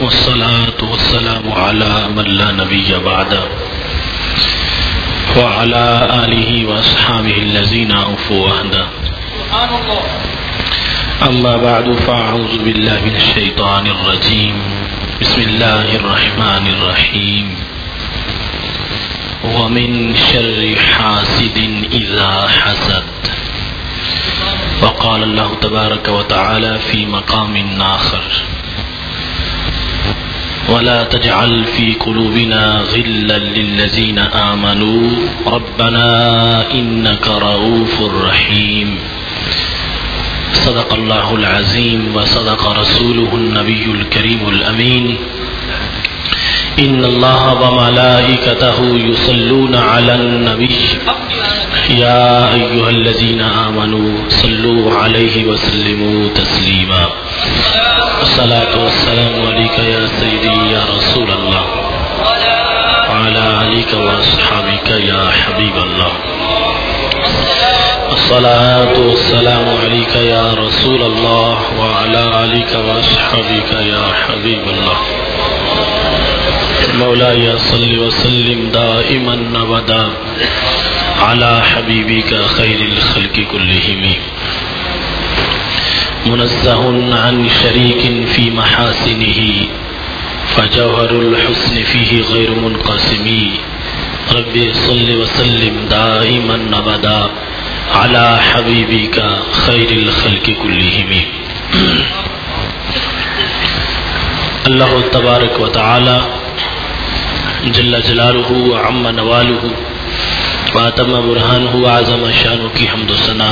والصلاة والسلام على من لا نبي بعده وعلى آله وأصحابه الذين أوفوا عهده. أما بعد فأعوذ بالله من الشيطان الرجيم. بسم الله الرحمن الرحيم. ومن شر حاسد إذا حسد. وقال الله تبارك وتعالى في مقام آخر: ولا تجعل في قلوبنا غلا للذين آمنوا ربنا إنك رؤوف رحيم. صدق الله العظيم وصدق رسوله النبي الكريم الأمين. إن الله وملائكته يصلون على النبي يا أيها الذين آمنوا صلوا عليه وسلموا تسليما. الصلاة والسلام عليك يا سيدي يا رسول الله وعلى آلك وأصحابك يا حبيب الله. الصلاة والسلام عليك يا رسول الله وعلى آلك وأصحابك يا حبيب الله. مولاي صل وسلم دائما أبدا على حبيبك خير الخلق كلهم. منزه عن شريك في محاسنه فجوهر الحسن فيه غير منقسم. رب صل وسلم دائما أبدا على حبيبك خير الخلق كلهم. اللہ تبارک و تعالی جل جلالہ وعم نوالہ واتم برہانہ وعظم شانہ کی حمد و ثنا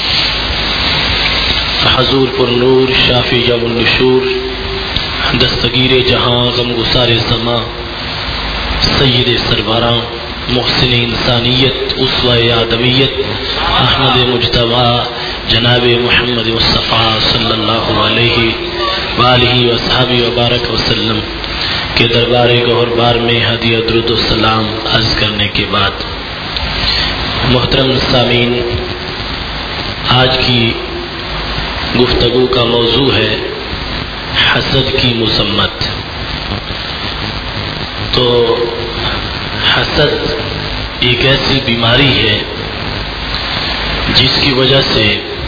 حضور پر نور شافی یوم النشور دستگیر جہاں غم گسار زماں سید سربراں محسن انسانیت اسوہ آدمیت احمد مجتبی جناب محمد مصطفیٰ صلی اللہ علیہ وآلہ وصحبہ وبارک وسلم کے دربار گوہر بار میں ہدیہ درود و سلام عرض کرنے کے بعد، محترم سامعین، آج کی گفتگو کا موضوع ہے حسد کی مذمت. تو حسد ایک ایسی بیماری ہے جس کی وجہ سے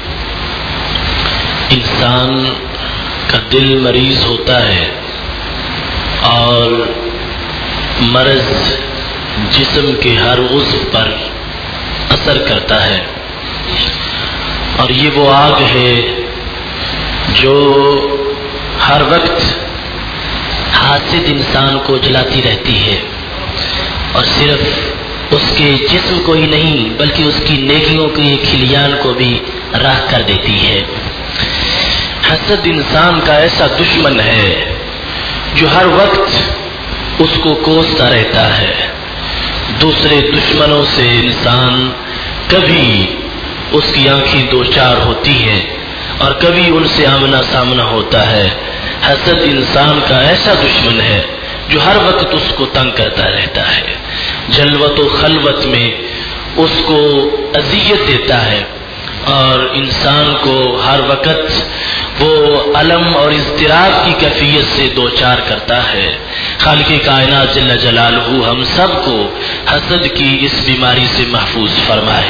انسان کا دل مریض ہوتا ہے اور مرض جسم کے ہر عضو پر اثر کرتا ہے. اور یہ وہ آگ ہے جو ہر وقت حاسد انسان کو جلاتی رہتی ہے، اور صرف اس کے جسم کو ہی نہیں بلکہ اس کی نیکیوں کے کھلیان کو بھی راہ کر دیتی ہے. حسد انسان کا ایسا دشمن ہے جو ہر وقت اس کو کوستا رہتا ہے. دوسرے دشمنوں سے انسان کبھی اس کی آنکھیں دو چار ہوتی ہیں اور کبھی ان سے آمنا سامنا ہوتا ہے. حسد انسان کا ایسا دشمن ہے جو ہر وقت اس کو تنگ کرتا رہتا ہے، جلوت و خلوت میں اس کو اذیت دیتا ہے اور انسان کو ہر وقت وہ الم اور اضطراب کی کیفیت سے دو چار کرتا ہے. خالق کائنات جل جلالہ ہم سب کو حسد کی اس بیماری سے محفوظ فرمائے.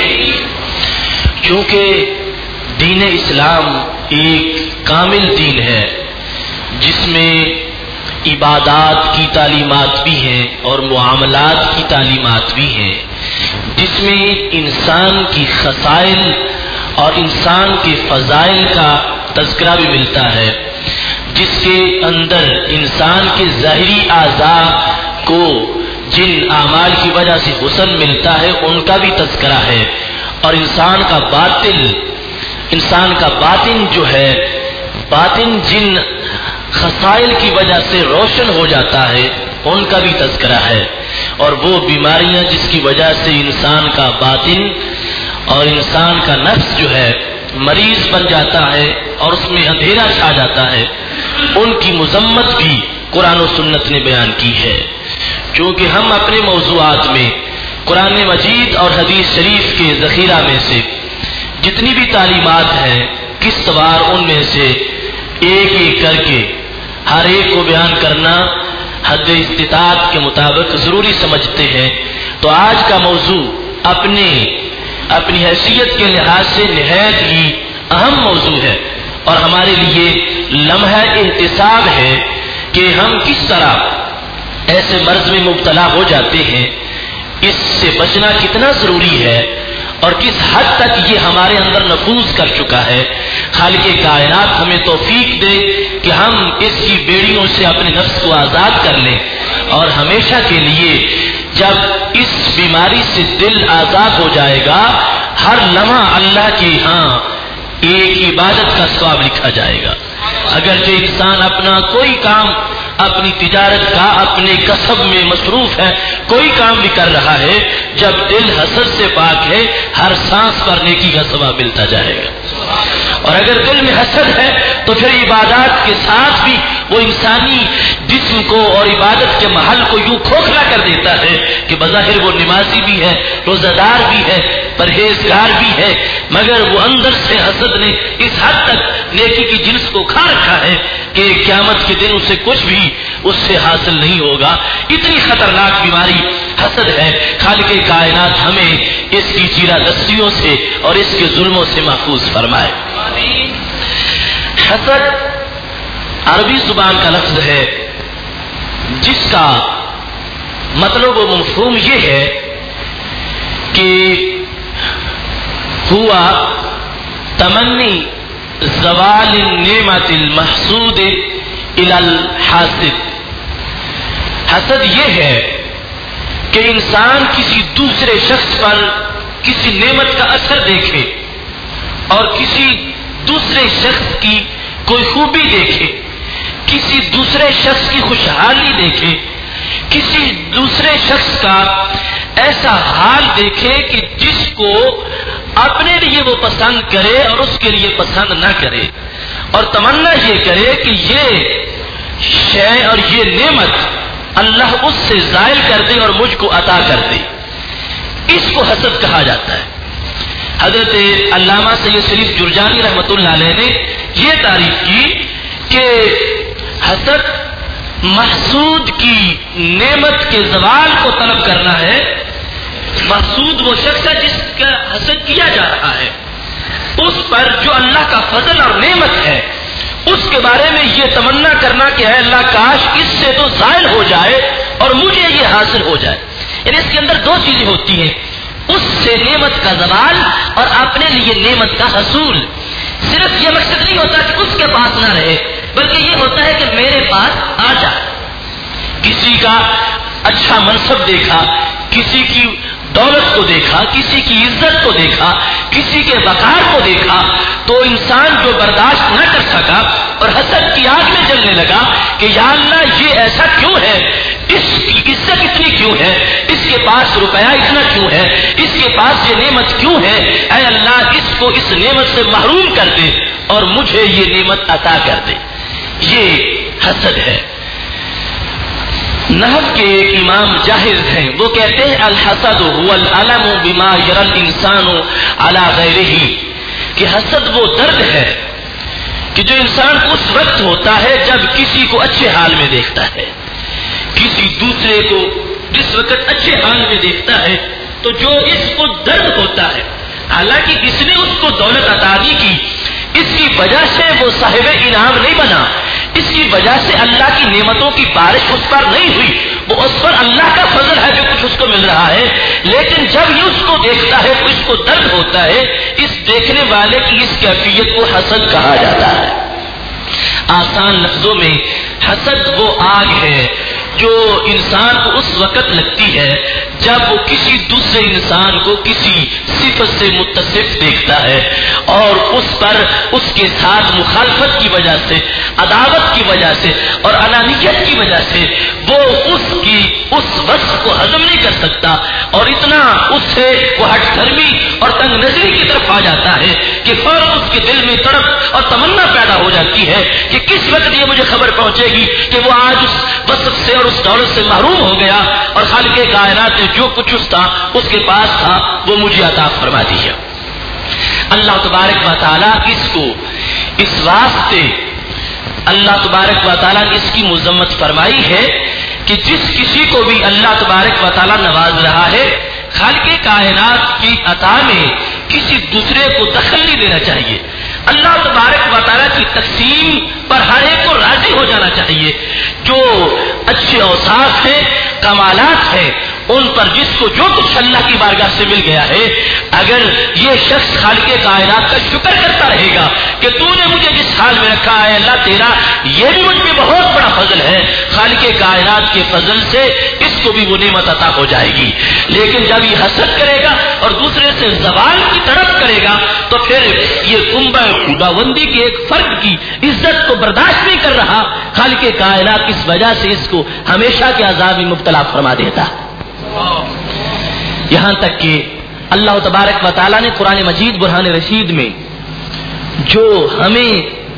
کیونکہ دین اسلام ایک کامل دین ہے جس میں عبادات کی تعلیمات بھی ہیں اور معاملات کی تعلیمات بھی ہیں، جس میں انسان کی خصائل اور انسان کے فضائل کا تذکرہ بھی ملتا ہے، جس کے اندر انسان کے ظاہری اعضاء کو جن اعمال کی وجہ سے حسن ملتا ہے ان کا بھی تذکرہ ہے، اور انسان کا باطن جو ہے، باطن جن خصائل کی وجہ سے روشن ہو جاتا ہے ان کا بھی تذکرہ ہے. اور وہ بیماریاں جس کی وجہ سے انسان کا باطن اور انسان کا نفس جو ہے مریض بن جاتا ہے اور اس میں اندھیرا چھا جاتا ہے، ان کی مذمت بھی قرآن و سنت نے بیان کی ہے. چونکہ ہم اپنے موضوعات میں قرآن مجید اور حدیث شریف کے ذخیرہ میں سے جتنی بھی تعلیمات ہیں قسط وار ان میں سے ایک ایک کر کے ہر ایک کو بیان کرنا حد استطاعت کے مطابق ضروری سمجھتے ہیں، تو آج کا موضوع اپنی حیثیت کے لحاظ سے نہایت ہی اہم موضوع ہے اور ہمارے لیے لمحہ احتساب ہے کہ ہم کس طرح ایسے مرض میں مبتلا ہو جاتے ہیں، اس سے بچنا کتنا ضروری ہے اور کس حد تک یہ ہمارے اندر نفوذ کر چکا ہے۔ خالق کائنات ہمیں توفیق دے کہ ہم اس کی بیڑیوں سے اپنے نفس کو آزاد کر لیں اور ہمیشہ کے لیے جب اس بیماری سے دل آزاد ہو جائے گا، ہر لمحہ اللہ کے ہاں ایک عبادت کا ثواب لکھا جائے گا۔ اگرچہ انسان اپنا کوئی کام، اپنی تجارت کا، اپنے کسب میں مصروف ہے، کوئی کام بھی کر رہا ہے، جب دل حسد سے پاک ہے، ہر سانس پر نیکی کا ثواب ملتا جائے گا۔ اور اگر دل میں حسد ہے تو پھر عبادات کے ساتھ بھی وہ انسانی جسم کو اور عبادت کے محل کو یوں کھوکھلا کر دیتا ہے کہ بظاہر وہ نمازی بھی ہے، روزہ دار بھی ہے، پرہیزگار بھی ہے، مگر وہ اندر سے حسد نے اس حد تک نیکی کی جنس کو کھا رکھا ہے کہ قیامت کے دن اسے کچھ بھی اس سے حاصل نہیں ہوگا۔ اتنی خطرناک بیماری حسد ہے۔ خالق کائنات ہمیں اس کی چیرہ دستیوں سے اور اس کے ظلموں سے محفوظ فرمائے۔ حسد عربی زبان کا لفظ ہے جس کا مطلب و مفہوم یہ ہے کہ ہوا تمنی زوال النعمت المحسود الی الحاسد۔ حسد یہ ہے کہ انسان کسی دوسرے شخص پر کسی نعمت کا اثر دیکھے اور کسی دوسرے شخص کی کوئی خوبی دیکھے، کسی دوسرے شخص کی خوشحالی دیکھے، کسی دوسرے شخص کا ایسا حال دیکھے کہ جس کو اپنے لیے وہ پسند کرے اور اس کے لیے پسند نہ کرے، اور تمنا یہ کرے کہ یہ شے اور یہ نعمت اللہ اس سے زائل کر دے اور مجھ کو عطا کر دے، اس کو حسد کہا جاتا ہے۔ حضرت علامہ سید شریف جرجانی رحمۃ اللہ علیہ نے یہ تعریف کی کہ حسد محسود کی نعمت کے زوال کو طلب کرنا ہے۔ محسود وہ شخص ہے جس کا حسد کیا جا رہا ہے، اس پر جو اللہ کا فضل اور نعمت ہے اس کے بارے میں یہ تمنا کرنا کہ اے اللہ کاش اس سے تو زائل ہو جائے اور مجھے یہ حاصل ہو جائے۔ یعنی اس کے اندر دو چیزیں ہوتی ہیں، اس سے نعمت کا زوال اور اپنے لیے نعمت کا حصول۔ صرف یہ مقصد نہیں ہوتا کہ اس کے پاس نہ رہے، بلکہ یہ ہوتا ہے کہ میرے پاس آ جائے۔ کسی کا اچھا منصب دیکھا، کسی کی دولت کو دیکھا، کسی کی عزت کو دیکھا، کسی کے وقار کو دیکھا، تو انسان جو برداشت نہ کر سکا اور حسد کی آگ میں جلنے لگا کہ یا اللہ یہ ایسا کیوں ہے، اس کی عزت اتنی کیوں ہے، اس کے پاس روپیہ اتنا کیوں ہے، اس کے پاس یہ نعمت کیوں ہے، اے اللہ اس کو اس نعمت سے محروم کر دے اور مجھے یہ نعمت عطا کر دے۔ یہ حسد ہے۔ نحو کے ایک امام جاہز ہیں، وہ کہتے ہیں الحسد هو الالم بما يرى الانسان على غيره، کہ حسد وہ درد ہے کہ جو انسان اس وقت ہوتا ہے جب کسی کو اچھے حال میں دیکھتا ہے، کسی دوسرے کو جس وقت اچھے حال میں دیکھتا ہے تو جو اس کو درد ہوتا ہے، حالانکہ اس نے اس کو دولت عطا نہیں کی، اس کی وجہ سے وہ صاحب انعام نہیں بنا، اس کی وجہ سے اللہ کی نعمتوں کی بارش اس پر نہیں ہوئی، وہ اس پر اللہ کا فضل ہے جو کچھ اس کو مل رہا ہے، لیکن جب یہ اس کو دیکھتا ہے تو اس کو درد ہوتا ہے۔ اس دیکھنے والے کی اس کیفیت کو حسد کہا جاتا ہے۔ آسان لفظوں میں حسد وہ آگ ہے جو انسان کو اس وقت لگتی ہے جب وہ کسی دوسرے انسان کو کسی صفت سے متصف دیکھتا ہے اور اس پر اس کے ساتھ مخالفت کی وجہ سے، عداوت کی وجہ سے اور انانیت کی وجہ سے وہ اس وصف کو ہضم نہیں کر سکتا اور اتنا اس سے وہ ہٹ دھرمی اور تنگ نظری کی طرف آ جاتا ہے کہ فوراً اس کے دل میں تڑپ اور تمنا پیدا ہو جاتی ہے کہ کس وقت یہ مجھے خبر پہنچے گی کہ وہ آج اس وصف سے اور اس دولت سے محروم ہو گیا اور خالق کائنات نے جو کچھ اس کے پاس تھا وہ مجھے عطا فرما دیا۔ اللہ تبارک و تعالیٰ اس کو اس واسطے اللہ تبارک و تعالیٰ نے اس کی مذمت فرمائی ہے کہ جس کسی کو بھی اللہ تبارک و تعالیٰ نواز رہا ہے، خالق کائنات کی عطا میں کسی دوسرے کو دخل نہیں دینا چاہیے. اللہ تبارک و تعالیٰ کی تقسیم پر ہر ایک کو راضی ہو جانا چاہیے. جو اچھے اوصاف ہیں، کمالات ہیں، ان پر جس کو جو کچھ اللہ کی بارگاہ سے مل گیا ہے، اگر یہ شخص خالق کائنات کا شکر کرتا رہے گا کہ تو نے مجھے جس حال میں رکھا ہے اللہ تیرا یہ بھی مجھ پہ بہت بڑا فضل ہے، خالق کائنات کے فضل سے اس کو بھی وہ نعمت عطا ہو جائے گی. لیکن جب یہ حسد کرے گا اور دوسرے سے زوال کی طرف کرے گا تو پھر یہ کنبہ خداوندی کے ایک فرد کی عزت کو برداشت نہیں کر رہا، خالق کائنات اس وجہ سے اس کو ہمیشہ کے عذاب میں مبتلا فرما دیتا. یہاں تک کہ اللہ تبارک و تعالیٰ نے قرآن مجید برہان رشید میں جو ہمیں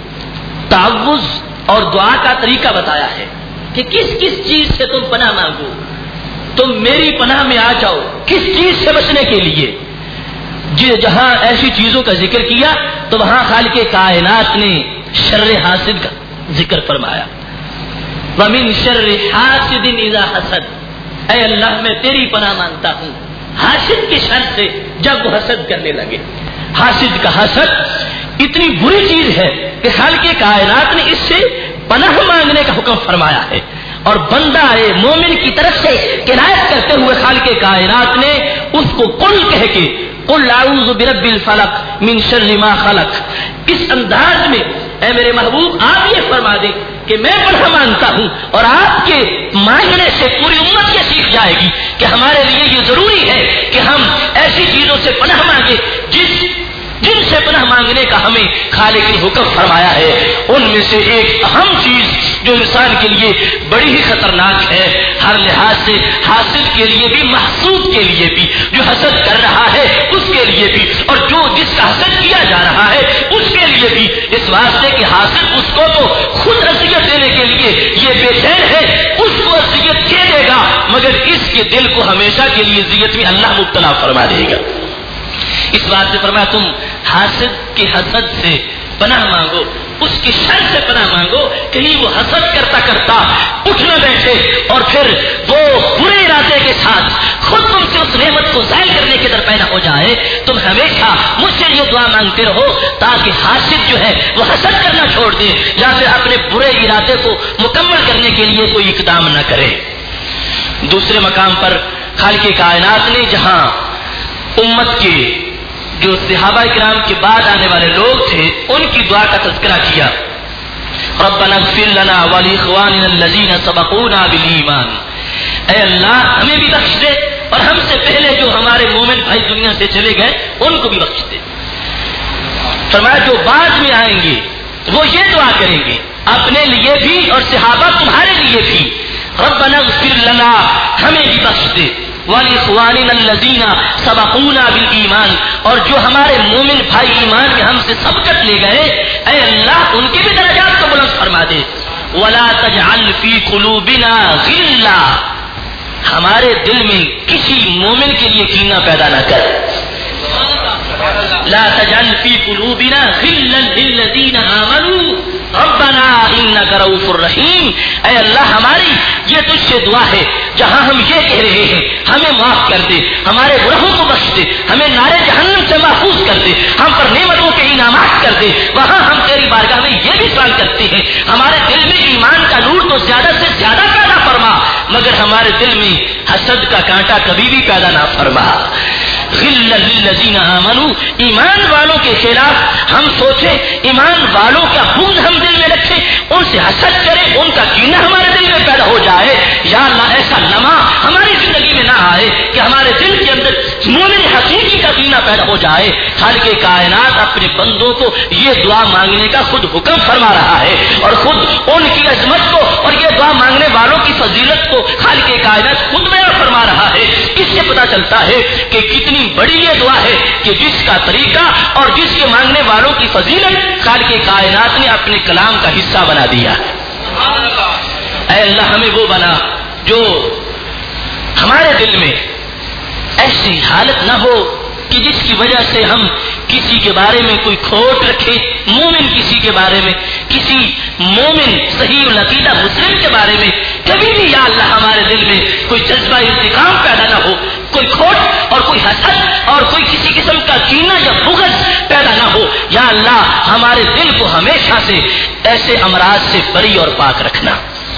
تعوذ اور دعا کا طریقہ بتایا ہے کہ کس کس چیز سے تم پناہ مانگو، تم میری پناہ میں آ جاؤ، کس چیز سے بچنے کے لیے. جہاں ایسی چیزوں کا ذکر کیا تو وہاں خالق کائنات نے شر حاسد کا ذکر فرمایا. وَمِن شَرِّ حَاسِدٍ إِذَا حَسَدَ، اے اللہ میں تیری پناہ مانگتا ہوں حاسد کی شر سے جب وہ حسد کرنے لگے. حاسد کا حسد اتنی بری چیز ہے کہ خالق کائنات نے اس سے پناہ مانگنے کا حکم فرمایا ہے. اور بندہ مومن کی طرف سے کنایت کرتے ہوئے خالق کائنات نے اس کو قل کہہ کے قل اعوذ برب الفلق من شر ما خلق، اس انداز میں اے میرے محبوب آپ یہ فرما دیں کہ میں پناہ مانگتا ہوں، اور آپ کے مانگنے سے پوری امت یہ سیکھ جائے گی کہ ہمارے لیے یہ ضروری ہے کہ ہم ایسی چیزوں سے پناہ مانگیں جن سے پناہ مانگنے کا ہمیں خالق نے حکم فرمایا ہے. ان میں سے ایک اہم چیز جو انسان کے لیے بڑی ہی خطرناک ہے ہر لحاظ سے، حاسد کے لیے بھی، محسود کے لیے بھی، جو حسد کر رہا ہے اس کے لیے بھی، اور جو جس کا حسد کیا جا رہا ہے اس کے لیے بھی، اس واسطے کہ حاسد اس کو تو خود اذیت دینے کے لیے یہ بے چین ہے، اس کو اذیت دے دے گا مگر اس کے دل کو ہمیشہ کے لیے اذیت میں اللہ مبتلا فرما دے گا. اس بات سے فرمایا تم حاسد کے حسد سے پناہ مانگو، اس کی شر سے پناہ مانگو، کہیں وہ حسد کرتا کرتا اٹھ نہ بیٹھے اور پھر وہ برے ارادے کے ساتھ خود تم سے اس نعمت کو ظاہر کرنے کے در پیدا ہو جائے. تم ہمیشہ مجھ سے یہ دعا مانگتے رہو تاکہ حاسد جو ہے وہ حسد کرنا چھوڑ دے یا پھر اپنے برے ارادے کو مکمل کرنے کے لیے کوئی اقدام نہ کرے. دوسرے مقام پر خالق کائنات نے جہاں امت کے جو صحابہ کرام کے بعد آنے والے لوگ تھے ان کی دعا کا تذکرہ کیا، ربنا اغفر لنا ولاخواننا الذین سبقونا بالایمان، اے اللہ ہمیں بھی بخش دے اور ہم سے پہلے جو ہمارے مومن بھائی دنیا سے چلے گئے ان کو بھی بخش دے. فرمایا جو بعد میں آئیں گے وہ یہ دعا کریں گے اپنے لیے بھی اور صحابہ تمہارے لیے بھی، ربنا اغفر لنا ہمیں بھی بخش دے، ولاخواننا الذین سبقونا بالایمان، اور جو ہمارے مومن بھائی ایمان میں ہم سے سبقت لے گئے اے اللہ ان کے بھی درجات کو بلند فرما دے. ولا تجعل فی قلوبنا غلا، ہمارے دل میں کسی مومن کے لیے کینہ پیدا نہ کر. لا تجعل فی قلوبنا غلا للذین آمنوا ربنا انک رؤوف الرحیم، اے اللہ ہماری یہ تجھ سے دعا ہے جہاں ہم یہ کہہ رہے ہیں ہمیں معاف کر دے، ہمارے گناہوں کو بخش دے، ہمیں نارے جہنم سے محفوظ کر دے، ہم پر نعمتوں کے انعامات کر دے، وہاں ہم تیری بارگاہ میں یہ بھی سوال کرتے ہیں ہمارے دل میں ایمان کا نور تو زیادہ سے زیادہ پیدا فرما مگر ہمارے دل میں حسد کا کانٹا کبھی بھی پیدا نہ فرما. غل للذین آمنوا، ایمان والوں کے خلاف ہم سوچیں، ایمان والوں کا بغض ہم دل میں رکھیں، ان سے حسد کریں، ان کا کینہ ہمارے دل میں پیدا ہو جائے. یا اللہ ایسا لمحہ ہماری زندگی میں نہ آئے کہ ہمارے دل کے اندر مومن حقیقی کا کینہ پیدا ہو جائے. خالق کائنات اپنے بندوں کو یہ دعا مانگنے کا خود حکم فرما رہا ہے اور خود ان کی عظمت کو اور یہ دعا مانگنے والوں کی فضیلت کو خالق کائنات خود بیان فرما رہا ہے. اس سے پتہ چلتا ہے کہ کتنی بڑی یہ دعا ہے کہ جس کا طریقہ اور جس کے مانگنے والوں کی فضیلت خالق کائنات نے اپنے کلام کا حصہ بنا دیا. اے اللہ ہمیں وہ بنا جو ہمارے دل میں ایسی حالت نہ ہو کہ جس کی وجہ سے ہم کسی کے بارے میں کوئی کھوٹ رکھے، مومن کسی کے بارے میں، کسی مومن صحیح العقیدہ مسلم کے بارے میں کبھی بھی یا اللہ ہمارے دل میں کوئی جذبہ انتقام پیدا نہ ہو، کوئی کھوٹ اور کوئی حسد اور کوئی کسی قسم کا کینہ یا بغض پیدا نہ ہو. یا اللہ ہمارے دل کو ہمیشہ سے ایسے امراض سے بری اور پاک رکھنا.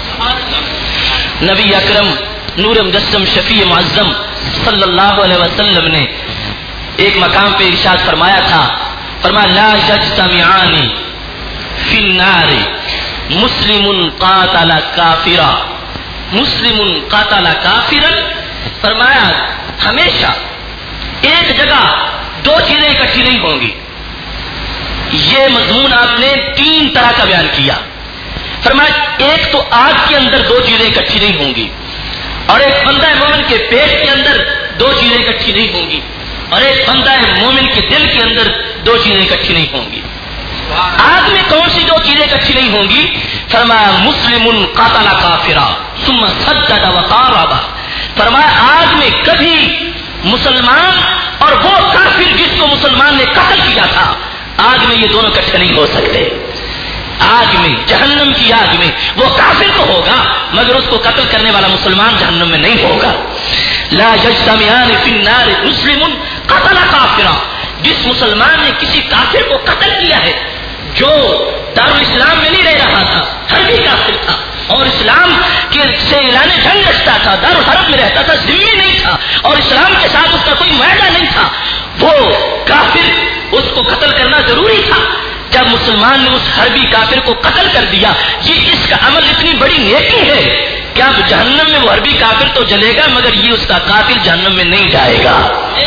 نبی اکرم نور مجسم شفیع معظم صلی اللہ علیہ وسلم نے ایک مقام پہ ارشاد فرمایا تھا، فرمایا لا یجتمعان فی النار مسلم قاتل کافرا، مسلم قاتل کافرا. فرمایا ہمیشہ ایک جگہ دو چیزیں اکٹھی نہیں ہوں گی. یہ مضمون آپ نے 3 طرح کا بیان کیا. فرمایا ایک تو آگ کے اندر دو چیزیں اکٹھی نہیں ہوں گی، اور ایک بندہ مومن کے پیٹ کے اندر دو چیزیں اکٹھی نہیں ہوں گی، اور ایک بندہ مومن کے دل کے اندر دو چیزیں اکٹھی نہیں ہوں گی. آگ میں کون سی دو چیزیں اکٹھی نہیں ہوں گی؟ فرمایا مسلم قاتل کافرا ثم سدد وقارب. فرمایا آگ میں کبھی مسلمان اور وہ کافر جس کو مسلمان نے قتل کیا تھا، آگ میں یہ دونوں اکٹھے نہیں ہو سکتے. آگ میں، جہنم کی آگ میں وہ کافر تو ہوگا مگر اس کو قتل کرنے والا مسلمان جہنم میں نہیں ہوگا. لا یجتمعان فی النار مسلم قتل کافرا. جس مسلمان نے کسی کافر کو قتل کیا ہے، جو دارالاسلام میں نہیں رہ رہا تھا، حربی کافر تھا اور اسلام کے سے اعلان جنگ رکھتا تھا، دارالحرب میں رہتا تھا، ذمہ نہیں تھا اور اسلام کے ساتھ اس کا کوئی معاہدہ نہیں تھا، وہ کافر اس کو قتل کرنا ضروری تھا. جب مسلمان نے اس حربی کافر کو قتل کر دیا، یہ اس کا عمل اتنی بڑی نیکی ہے کہ اب جہنم میں وہ حربی کافر تو جلے گا مگر یہ اس کا قاتل جہنم میں نہیں جائے گا.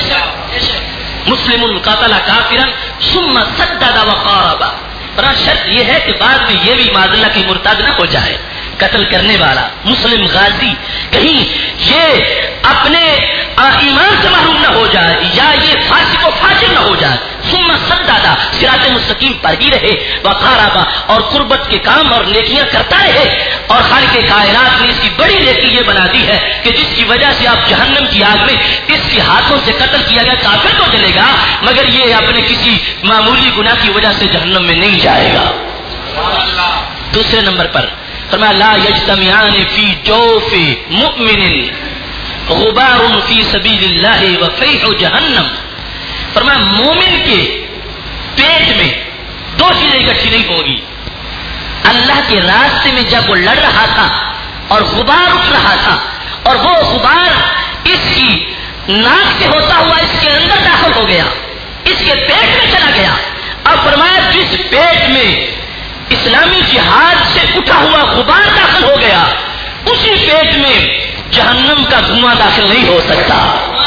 مسلم قاتل کافرا ثم سدد وقارب. پر شرط یہ ہے کہ بعد میں یہ بھی معاذ اللہ کی مرتد نہ ہو جائے. قتل کرنے والا مسلم غازی کہیں یہ اپنے ایمان سے محروم نہ ہو جائے یا یہ فاسق و فاجر نہ ہو جائے. ثم سدد صراط مستقیم پر ہی رہے، وقارب اور قربت کے کام اور نیکیاں کرتا رہے. اور خالق کائنات نے اس کی بڑی نیکی یہ بنا دی ہے کہ جس کی وجہ سے آپ جہنم کی آگ میں اس کے ہاتھوں سے قتل کیا گیا کافر تو جلے گا مگر یہ اپنے کسی معمولی گناہ کی وجہ سے جہنم میں نہیں جائے گا. دوسرے نمبر پر فرمایا لا یجتمعان فی جوف مؤمن غبار فی سبیل اللہ وفیح جہنم. فرمایا مومن کے پیٹ میں دو چیزیں اکٹھی نہیں ہوگی. اللہ کے راستے میں جب وہ لڑ رہا تھا اور غبار اٹھ رہا تھا اور وہ غبار اس کی ناک سے ہوتا ہوا اس کے اندر داخل ہو گیا، اس کے پیٹ میں چلا گیا. اب فرمایا جس پیٹ میں اسلامی جہاد سے اٹھا ہوا غبار داخل ہو گیا، اسی پیٹ میں جہنم کا دھواں داخل نہیں ہو سکتا.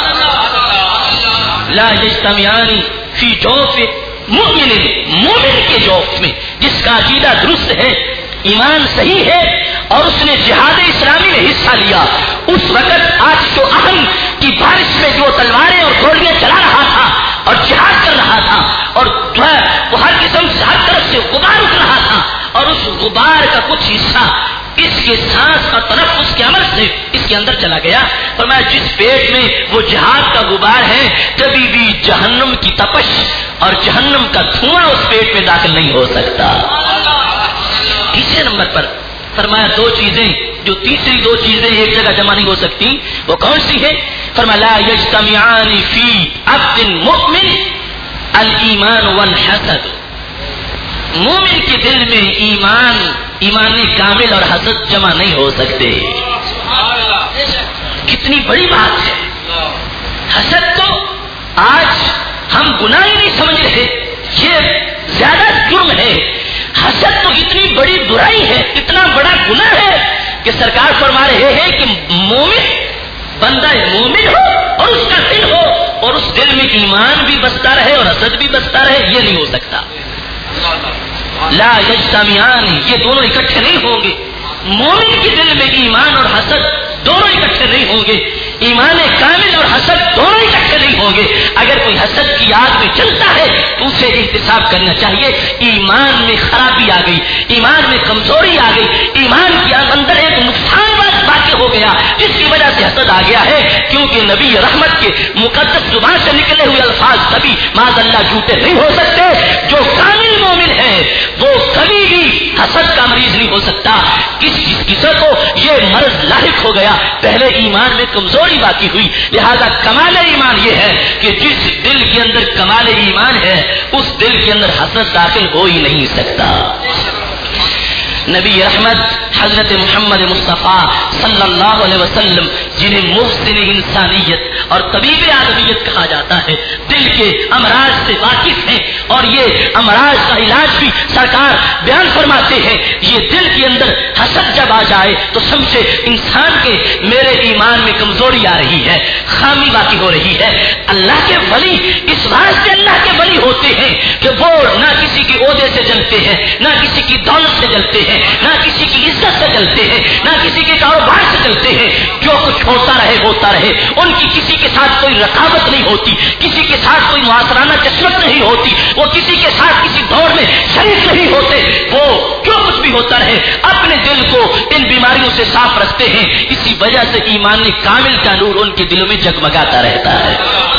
لا یجتمعان فی جوف مؤمن، مومن کے جوف میں جس کا عقیدہ درست ہے، ایمان صحیح ہے اور اس نے جہاد اسلامی میں حصہ لیا. اس وقت آج تو اہم کی بارش میں جو تلواریں اور گولیاں چلا رہا تھا اور جہاد کر رہا تھا اور وہ ہر قسم سے ہر طرف سے غبار اٹھ رہا تھا اور اس غبار کا کچھ حصہ اس کے سانس اور تنفس کے عمل سے اس کے اندر چلا گیا. فرمایا جس پیٹ میں وہ جہاد کا غبار ہے کبھی بھی جہنم کی تپش اور جہنم کا دھواں اس پیٹ میں داخل نہیں ہو سکتا. تیسرے نمبر پر فرمایا دو چیزیں جو تیسری دو چیزیں ایک جگہ جمع نہیں ہو سکتی، وہ کون سی ہے؟ فرمایا لا یجتمعان فی عبد مؤمن الایمان والحسد. مومن کے دل میں ایمان کامل اور حسد جمع نہیں ہو سکتے. کتنی بڑی بات ہے. حسد کو آج ہم گناہ ہی نہیں سمجھ رہے، یہ زیادہ جرم ہے. حسد تو اتنی بڑی برائی ہے، اتنا بڑا گناہ ہے کہ سرکار فرما رہے ہیں کہ مومن بندہ مومن ہو اور اس کا دل ہو اور اس دل میں ایمان بھی بستا رہے اور حسد بھی بستا رہے، یہ نہیں ہو سکتا. لا یجتمعان، یہ دونوں اکٹھے نہیں ہوں گے. مومن کے دل میں ایمان اور حسد دونوں اکٹھے نہیں ہوں گے. ایمان کامل اور حسد دونوں اکٹھے نہیں ہوں گے. اگر کوئی حسد کی آگ میں چلتا ہے تو اسے احتساب کرنا چاہیے. ایمان میں خرابی آ گئی، ایمان میں کمزوری آ گئی، ایمان کے اندر ایک نقصان بات مرض واقع ہو گیا جس کی وجہ سے حسد آ گیا ہے، کیونکہ نبی رحمت کے مقدس زبان سے نکلے ہوئے الفاظ کبھی معاذ اللہ جھوٹے نہیں ہو سکتے۔ جو کامل مومن ہے وہ کبھی بھی حسد کا مریض نہیں ہو سکتا۔ کسی کو یہ مرض لاحق ہو گیا، پہلے ایمان میں کمزوری باقی ہوئی، لہذا کمال ایمان یہ ہے کہ جس دل کے اندر کمال ایمان ہے اس دل کے اندر حسد داخل ہو ہی نہیں سکتا۔ نبی رحمت حضرت محمد مصطفیٰ صلی اللہ علیہ وسلم جنہیں محسن انسانیت اور طبیب آدمیت کہا جاتا ہے، دل کے امراض سے واقف ہیں، اور یہ امراض کا علاج بھی سرکار بیان فرماتے ہیں۔ یہ دل کے اندر حسد جب آ جائے تو سمجھے انسان کے میرے ایمان میں کمزوری آ رہی ہے، خامی باقی ہو رہی ہے۔ اللہ کے ولی اس واسطے اللہ کے ولی ہوتے ہیں کہ وہ نہ کسی کے عہدے سے جلتے ہیں، نہ کسی کی دولت سے جلتے ہیں، نہ کسی کی عزت سے جلتے ہیں، نہ کسی کے کاروبار سے جلتے ہیں۔ جو کچھ ہوتا رہے، ان کی کسی کے ساتھ کوئی رقابت نہیں ہوتی، کسی کے ساتھ کوئی معاشرانہ کسمت نہیں ہوتی، وہ کسی کے ساتھ کسی دور میں شریک نہیں ہوتے۔ وہ جو کچھ بھی ہوتا رہے اپنے دل کو ان بیماریوں سے صاف رکھتے ہیں، اسی وجہ سے ایمان کامل کا نور ان کے دلوں میں جگمگاتا رہتا ہے۔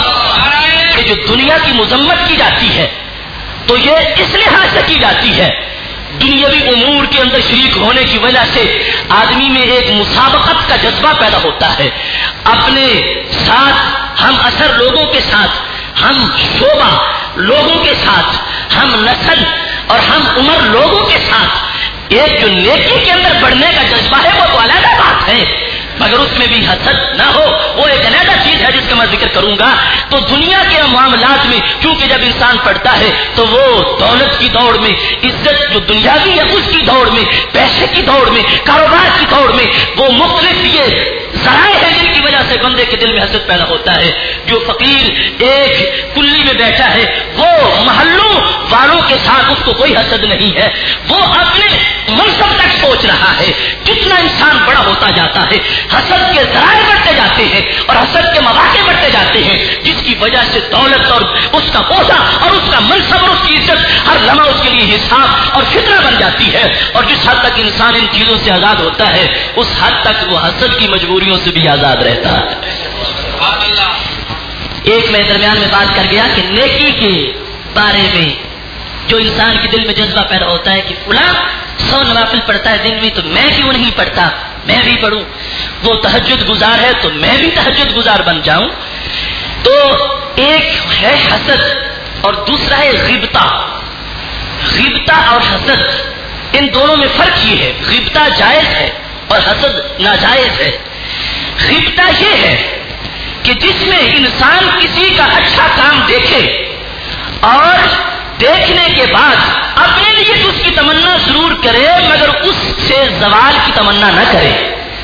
کہ جو دنیا کی مذمت کی جاتی ہے تو یہ اس لحاظ سے کی جاتی ہے، دنیاوی امور کے اندر شریک ہونے کی وجہ سے آدمی میں ایک مسابقت کا جذبہ پیدا ہوتا ہے، اپنے ساتھ ہم اثر لوگوں کے ساتھ، ہم شعبہ لوگوں کے ساتھ، ہم نسل اور ہم عمر لوگوں کے ساتھ ایک جو نیکی کے اندر بڑھنے کا جذبہ ہے وہ تو علیحدہ بات ہے، مگر اس میں بھی حسد نہ ہو وہ ایک علیحدہ چیز ہے جس کا میں ذکر کروں گا۔ تو دنیا کے معاملات میں کیونکہ جب انسان پڑھتا ہے تو وہ دولت کی دوڑ میں، عزت جو دنیاوی ہے اس کی دوڑ میں، پیسے کی دوڑ میں، کاروبار کی دوڑ میں، وہ مختلف یہ ذرائع ہیں جن کی وجہ سے بندے کے دل میں حسد پیدا ہوتا ہے۔ جو فقیر ایک کلی میں بیٹھا ہے وہ محلوں والوں کے ساتھ اس کو کوئی حسد نہیں ہے، وہ اپنے منصب تک سوچ رہا ہے۔ جتنا انسان بڑا ہوتا جاتا ہے حسد کے ذرائع بڑھتے جاتے ہیں اور حسد کے مواقع بڑھتے جاتے ہیں، جس کی وجہ سے دولت اور اس کا عہدہ اور اس کا منصب اور اس کی عزت ہر لمحہ اس کے لیے حساب اور فتنہ بن جاتی ہے۔ اور جس حد تک انسان ان چیزوں سے آزاد ہوتا ہے اس حد تک وہ حسد کی مجبوریوں سے بھی آزاد رہتا ہے۔ ایک میں درمیان میں بات کر گیا کہ نیکی کے بارے میں جو انسان کے دل میں جذبہ پیدا ہوتا ہے کہ فلاں 100 نوافل پڑھتا ہے دن میں تو میں کیوں نہیں پڑھتا، میں بھی پڑھوں، وہ تہجد گزار ہے تو میں بھی تہجد گزار بن جاؤں۔ تو ایک ہے حسد اور دوسرا ہے غیبتہ۔ غیبتہ اور حسد ان دونوں میں فرق یہ ہے، غیبتہ جائز ہے اور حسد ناجائز ہے۔ غیبتہ یہ ہے کہ جس میں انسان کسی کا اچھا کام دیکھے اور دیکھنے کے بعد اپنے لیے تو اس کی تمنا ضرور کرے مگر اس سے زوال کی تمنا نہ کرے،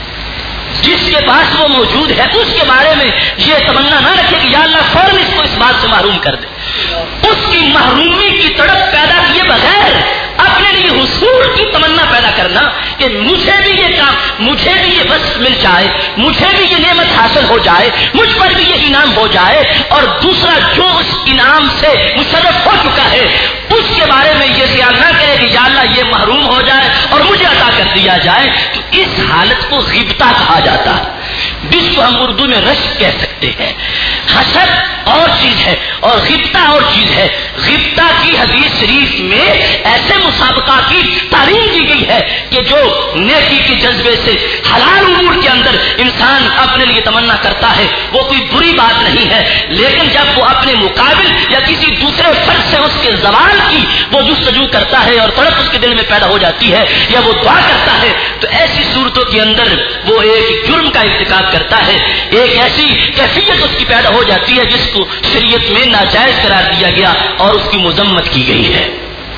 جس کے پاس وہ موجود ہے اس کے بارے میں یہ تمنا نہ رکھے کہ یا اللہ فوراً اس کو اس بات سے محروم کر دے، اس کی محرومی کی تڑپ پیدا کیے بغیر اپنے لیے حصول کی تمنا پیدا کرنا کہ مجھے بھی یہ کام، مجھے بھی یہ وصف مل جائے، مجھے بھی یہ نعمت حاصل ہو جائے، مجھ پر بھی یہ انعام ہو جائے، اور دوسرا جو اس انعام سے مشرف ہو چکا ہے اس کے بارے میں یہ خیال نہ کرے کہ یا اللہ یہ محروم ہو جائے اور مجھے عطا کر دیا جائے، تو اس حالت کو غیبتہ کہا جاتا ہے، جس کو ہم اردو میں رشک کہہ سکتے ہیں۔ حسد اور چیز ہے اور غیبتہ اور چیز ہے۔ غیبتہ کی حدیث شریف میں ایسے مسابقہ کی تعلیم دی گئی ہے کہ جو نیکی کے جذبے سے حلال امور کے اندر انسان اپنے لیے تمنا کرتا ہے وہ کوئی بری بات نہیں ہے، لیکن جب وہ اپنے مقابل یا کسی دوسرے فرد سے اس کے زوال کی وہ جستجو کرتا ہے اور تڑپ اس کے دل میں پیدا ہو جاتی ہے یا وہ دعا کرتا ہے تو ایسی صورتوں کے اندر وہ ایک جرم کا ارتکاب کرتا ہے، ایک ایسی کیفیت اس کی پیدا ہو جاتی ہے جس کو شریعت میں ناجائز قرار دیا گیا اور اس کی مذمت کی گئی ہے۔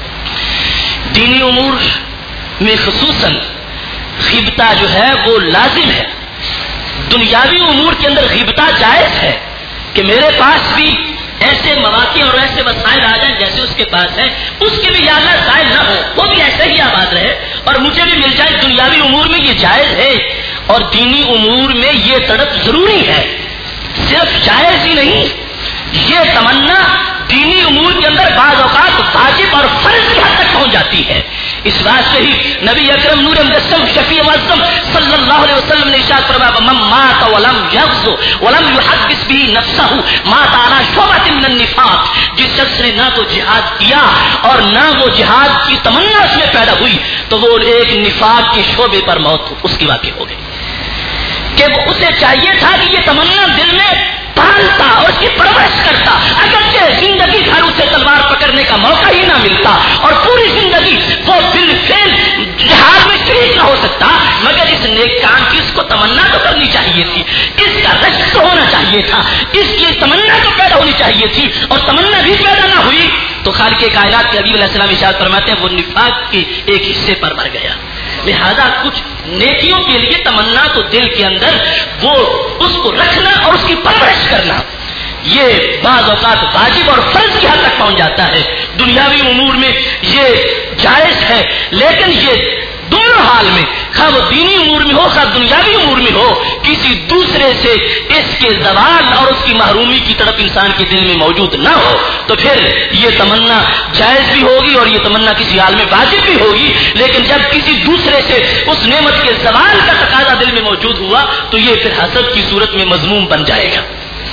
دینی امور میں خصوصاً غیبتہ جو ہے وہ لازم ہے، دنیاوی امور کے اندر غیبتہ جائز ہے کہ میرے پاس بھی ایسے مواقع اور ایسے وسائل آ جائیں جیسے اس کے پاس ہے، اس کے بھی یا اللہ ضائع نہ ہو، وہ بھی ایسے ہی آباد رہے اور مجھے بھی مل جائے۔ دنیاوی امور میں یہ جائز ہے اور دینی امور میں یہ تڑپ ضروری ہے، صرف جائز ہی نہیں، یہ تمنا دینی امور کے اندر بعض اوقات واجب اور فرض کی حد تک پہنچ جاتی ہے اس بات سے ہی نبی اکرم نور مجسم شفیع معظم صلی اللہ علیہ وسلم نے ارشاد فرمایا من مات ولم یغزو ولم یحدث به نفسه مات على شعبۃ من النفاق، جس شخص نے نہ تو جہاد کیا اور نہ وہ جہاد کی تمنا اس میں پیدا ہوئی تو وہ ایک نفاق کے شعبے پر موت اس کی واقع ہو گئی، کہ اسے چاہیے تھا کہ یہ تمنا دل میں پالتا اور اس کی پرورش کرتا، اگرچہ زندگی بھر اسے تلوار پکڑنے کا موقع ہی نہ ملتا اور پوری زندگی وہ بالفعل جہاد میں شریک نہ ہو سکتا، مگر اس نیک کام کی اس کو تمنا تو کرنی چاہیے تھی، اس کا رشک تو ہونا چاہیے تھا، اس کی تمنا تو پیدا ہونی چاہیے تھی، اور تمنا بھی پیدا نہ ہوئی تو خالق کائنات کے حبیب علیہ السلام ارشاد فرماتے ہیں وہ نفاق کے ایک حصے پر مر گیا۔ لہذا کچھ نیکیوں کے لیے تمنا تو دل کے اندر وہ اس کو رکھنا اور اس کی پرورش کرنا یہ بعض اوقات واجب اور فرض کی حد تک پہنچ جاتا ہے۔ دنیاوی امور میں یہ جائز ہے، لیکن یہ دونوں حال میں، خواہ وہ دینی امور میں ہو خواہ دنیاوی امور میں ہو، کسی دوسرے سے اس کے زوال اور اس کی محرومی کی طرف انسان کے دل میں موجود نہ ہو تو پھر یہ تمنا جائز بھی ہوگی اور یہ تمنا کسی حال میں واجب بھی ہوگی، لیکن جب کسی دوسرے سے اس نعمت کے زوال کا تقاضا دل میں موجود ہوا تو یہ پھر حسد کی صورت میں مذموم بن جائے گا۔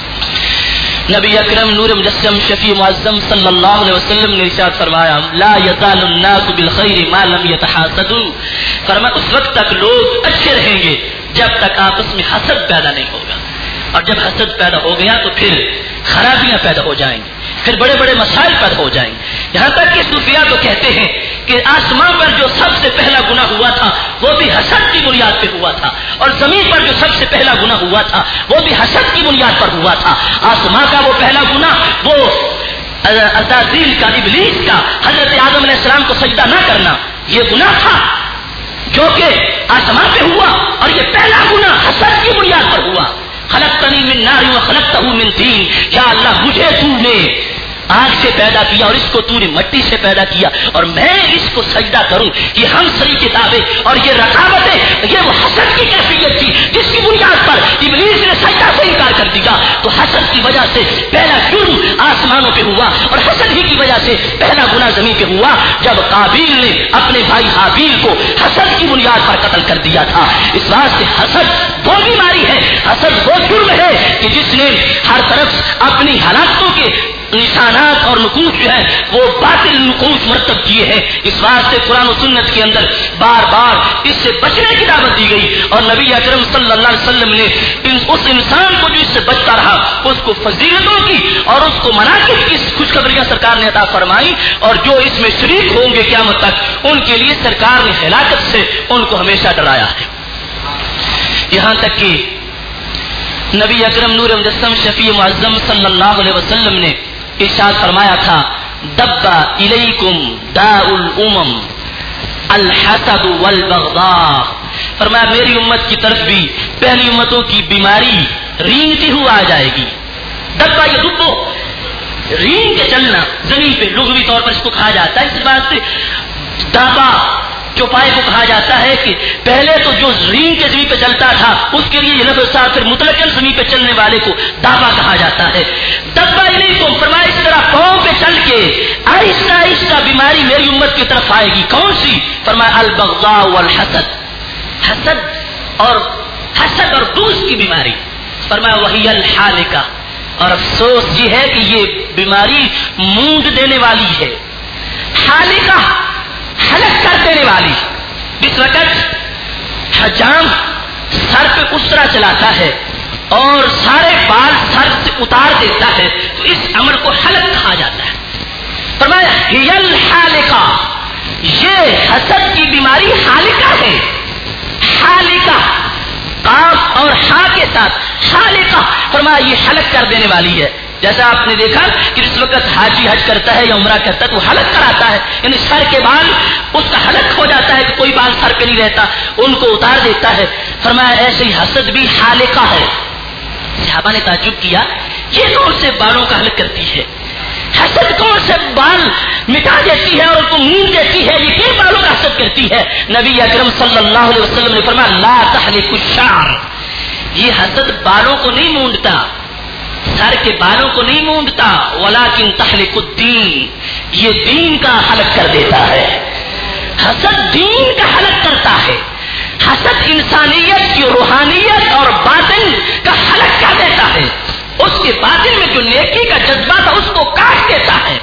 نبی اکرم نور مجسم شفیع معظم صلی اللہ علیہ وسلم نے ارشاد فرمایا لا یزال الناس بالخیر ما لم یتحاسدوا، فرمایا اس وقت تک لوگ اچھے رہیں گے جب تک آپس میں حسد پیدا نہیں ہوگا، اور جب حسد پیدا ہو گیا تو پھر خرابیاں پیدا ہو جائیں گی، پھر بڑے بڑے مسائل پیدا ہو جائیں گے، یہاں تک کہ صوفیاء تو کہتے ہیں کہ آسمان پر جو سب سے پہلا گناہ ہوا تھا وہ بھی حسد کی بنیاد پہ ہوا تھا، اور زمین پر جو سب سے پہلا گناہ ہوا تھا وہ بھی حسد کی بنیاد پر ہوا تھا۔ آسمان کا وہ پہلا گناہ وہ عزازیل کا، ابلیس کا، حضرت آدم علیہ السلام کو سجدہ نہ کرنا، یہ گناہ تھا جو کہ آسمان پہ ہوا، اور یہ پہلا گناہ حسد کی بنیاد پر ہوا۔ خلقتنی من نار وخلقتہ من طین، یا اللہ مجھے تو نے آگ سے پیدا کیا اور اس کو تو نے مٹی سے پیدا کیا اور میں اس کو سجدہ کروں، یہ ہم سری کتابیں اور یہ رقابتیں، یہ وہ حسد کی کیفیت تھی جس کی بنیاد پر ابلیس نے سجدہ سے انکار کر دیا، تو حسد کی وجہ سے پہلا جرم آسمانوں پہ ہوا، اور حسد ہی کی وجہ سے پہلا گناہ زمین پہ ہوا جب قابیل نے اپنے بھائی حابیل کو حسد کی بنیاد پر قتل کر دیا تھا۔ اس بات سے حسد وہ بیماری ہے، حسد وہ جرم ہے کہ جس نے ہر طرف اپنی ہلاکتوں کے نشانات اور نقوش جو ہے وہ باطل نقوش مرتب کیے ہیں۔ اس بات سے قرآن و سنت کے اندر بار بار اس سے بچنے کی دعوت دی گئی، اور نبی اکرم صلی اللہ علیہ وسلم نے اس انسان کو جو اس سے بچتا رہا اس کو فضیلتوں کی اور اس کو مناقب کی خوشخبریاں سرکار نے عطا فرمائی، اور جو اس میں شریک ہوں گے قیامت تک ان کے لیے سرکار نے ہلاکت سے ان کو ہمیشہ ڈرایا ہے۔ یہاں تک کہ نبی اکرم نور مجسم شفیع معظم صلی اللہ علیہ وسلم نے ارشاد فرمایا تھا دبا الیکم داء الامم الحسد والبغضاء، فرمایا میری امت کی طرف بھی پہلی امتوں کی بیماری رینگتی ہوا آ جائے گی۔ دبا یہ دبو رینگ کے چلنا، زمین پہ لغوی طور پر اس کو کہا جاتا ہے، اس بات سے دابا چوپائے کو کہا جاتا ہے کہ پہلے تو جو رینگ کے زمین پہ چلتا تھا اس کے لیے یہ لفظ تھا، پھر مطلقاً زمین پہ چلنے والے کو دابا کہا جاتا ہے۔ دبا الیکم، فرمایا اس طرح پاؤں پہ چل کے آہستہ آہستہ بیماری میری امت کی طرف آئے گی۔ کون سی؟ فرمایا البغضاء والحسد، حسد اور بغض کی بیماری، فرمایا وہی الحالکہ، اور افسوس یہ ہے کہ یہ بیماری موند دینے والی ہے۔ حالکہ ہلک کر دینے والی، جس وقت حجام سر پہ اس طرح چلاتا ہے اور سارے بال سر سے اتار دیتا ہے تو اس عمل کو حلق کہا جاتا ہے۔ فرمایا ہی الحالکہ، یہ حسد کی بیماری حالکہ ہے۔ حالکہ قاف اور ہا کے ساتھ حالکہ، فرمایا یہ حلق کر دینے والی ہے۔ جیسا آپ نے دیکھا کہ جس وقت حاجی حج کرتا ہے یا عمرہ کرتا ہے تو حلق کراتا ہے، یعنی سر کے بال اس کا حلق ہو جاتا ہے کہ کوئی بال سر پہ نہیں رہتا، ان کو اتار دیتا ہے۔ فرمایا ایسے ہی حسد بھی حالقہ ہے۔ صحابہ نے تعجب کیا یہ کون سے بالوں کا حلق کرتی ہے، حسد کون سے بال مٹا دیتی ہے اور ان کو مون دیتی ہے، یہ کن بالوں کا حسد کرتی ہے؟ نبی اکرم صلی اللہ علیہ وسلم نے فرمایا لا تحلق الشعر، یہ حسد بالوں کو نہیں مونڈتا، سر کے بالوں کو نہیں مونڈتا، ولیکن تحلق الدین، یہ دین کا حلق کر دیتا ہے۔ حسد دین کا حلق کرتا ہے، حسد انسانیت کی روحانیت اور باطن کا حلق کر دیتا ہے، اس کے باطن میں جو نیکی کا جذبہ تھا اس کو کاٹ دیتا ہے۔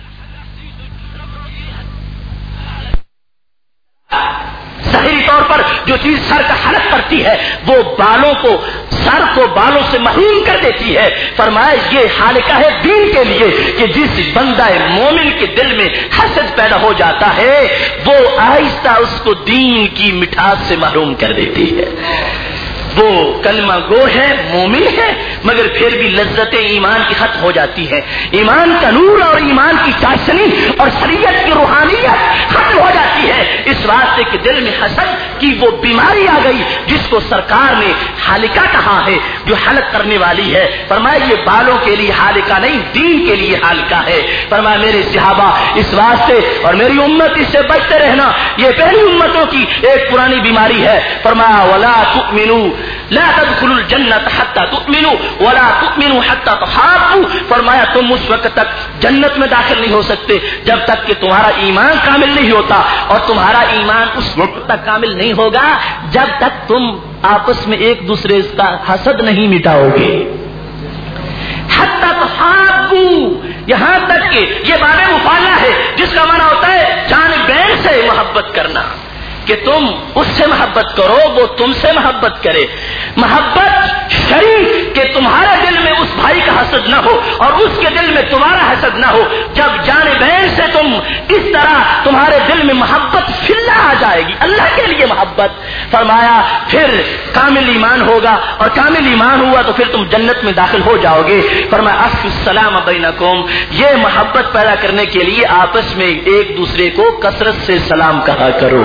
ظاہری طور پر جو چیز سر کا حلق کرتی ہے وہ سر کو بالوں سے محروم کر دیتی ہے۔ فرمایا یہ حالقہ ہے دین کے لیے کہ جس بندہ مومن کے دل میں حسد پیدا ہو جاتا ہے وہ آہستہ اس کو دین کی مٹھاس سے محروم کر دیتی ہے۔ وہ کلمہ گو ہے، مومن ہے، مگر پھر بھی لذت ایمان کی ختم ہو جاتی ہے، ایمان کا نور اور ایمان کی چاشنی اور شریعت کی روحانیت ختم ہو جاتی ہے، اس واسطے کہ دل میں حسد کی وہ بیماری آ گئی جس کو سرکار نے حالقہ کہا ہے، جو حلق کرنے والی ہے۔ فرمایا یہ بالوں کے لیے حالقہ نہیں، دین کے لیے حالقہ ہے۔ فرمایا میرے صحابہ اس واسطے اور میری امت اس سے بچتے رہنا، یہ پہلی امتوں کی ایک پرانی بیماری ہے۔ فرمایا ولا تؤمنوا لا تدخلوا الجنة حتى تؤمنوا ولا تؤمنوا حتى تحابوا۔ فرمایا تم اس وقت تک جنت میں داخل نہیں ہو سکتے جب تک کہ تمہارا ایمان کامل نہیں ہوتا، اور تمہارا ایمان اس وقت تک کامل نہیں ہوگا جب تک تم آپس میں ایک دوسرے کا حسد نہیں مٹاؤ گے۔ حتى تحابوا، یہاں تک کہ یہ باب مفاعلہ ہے جس کا معنی ہوتا ہے جانبین سے محبت کرنا، کہ تم اس سے محبت کرو وہ تم سے محبت کرے۔ محبت شریک کہ تمہارے دل میں اس بھائی کا حسد نہ ہو اور اس کے دل میں تمہارا حسد نہ ہو۔ جب جانبین سے تم اس طرح تمہارے دل میں محبت فی اللہ آ جائے گی، اللہ کے لیے محبت، فرمایا پھر کامل ایمان ہوگا، اور کامل ایمان ہوا تو پھر تم جنت میں داخل ہو جاؤ گے۔ فرمایا افشوا السلام بینکم، یہ محبت پیدا کرنے کے لیے آپس میں ایک دوسرے کو کثرت سے سلام کہا کرو۔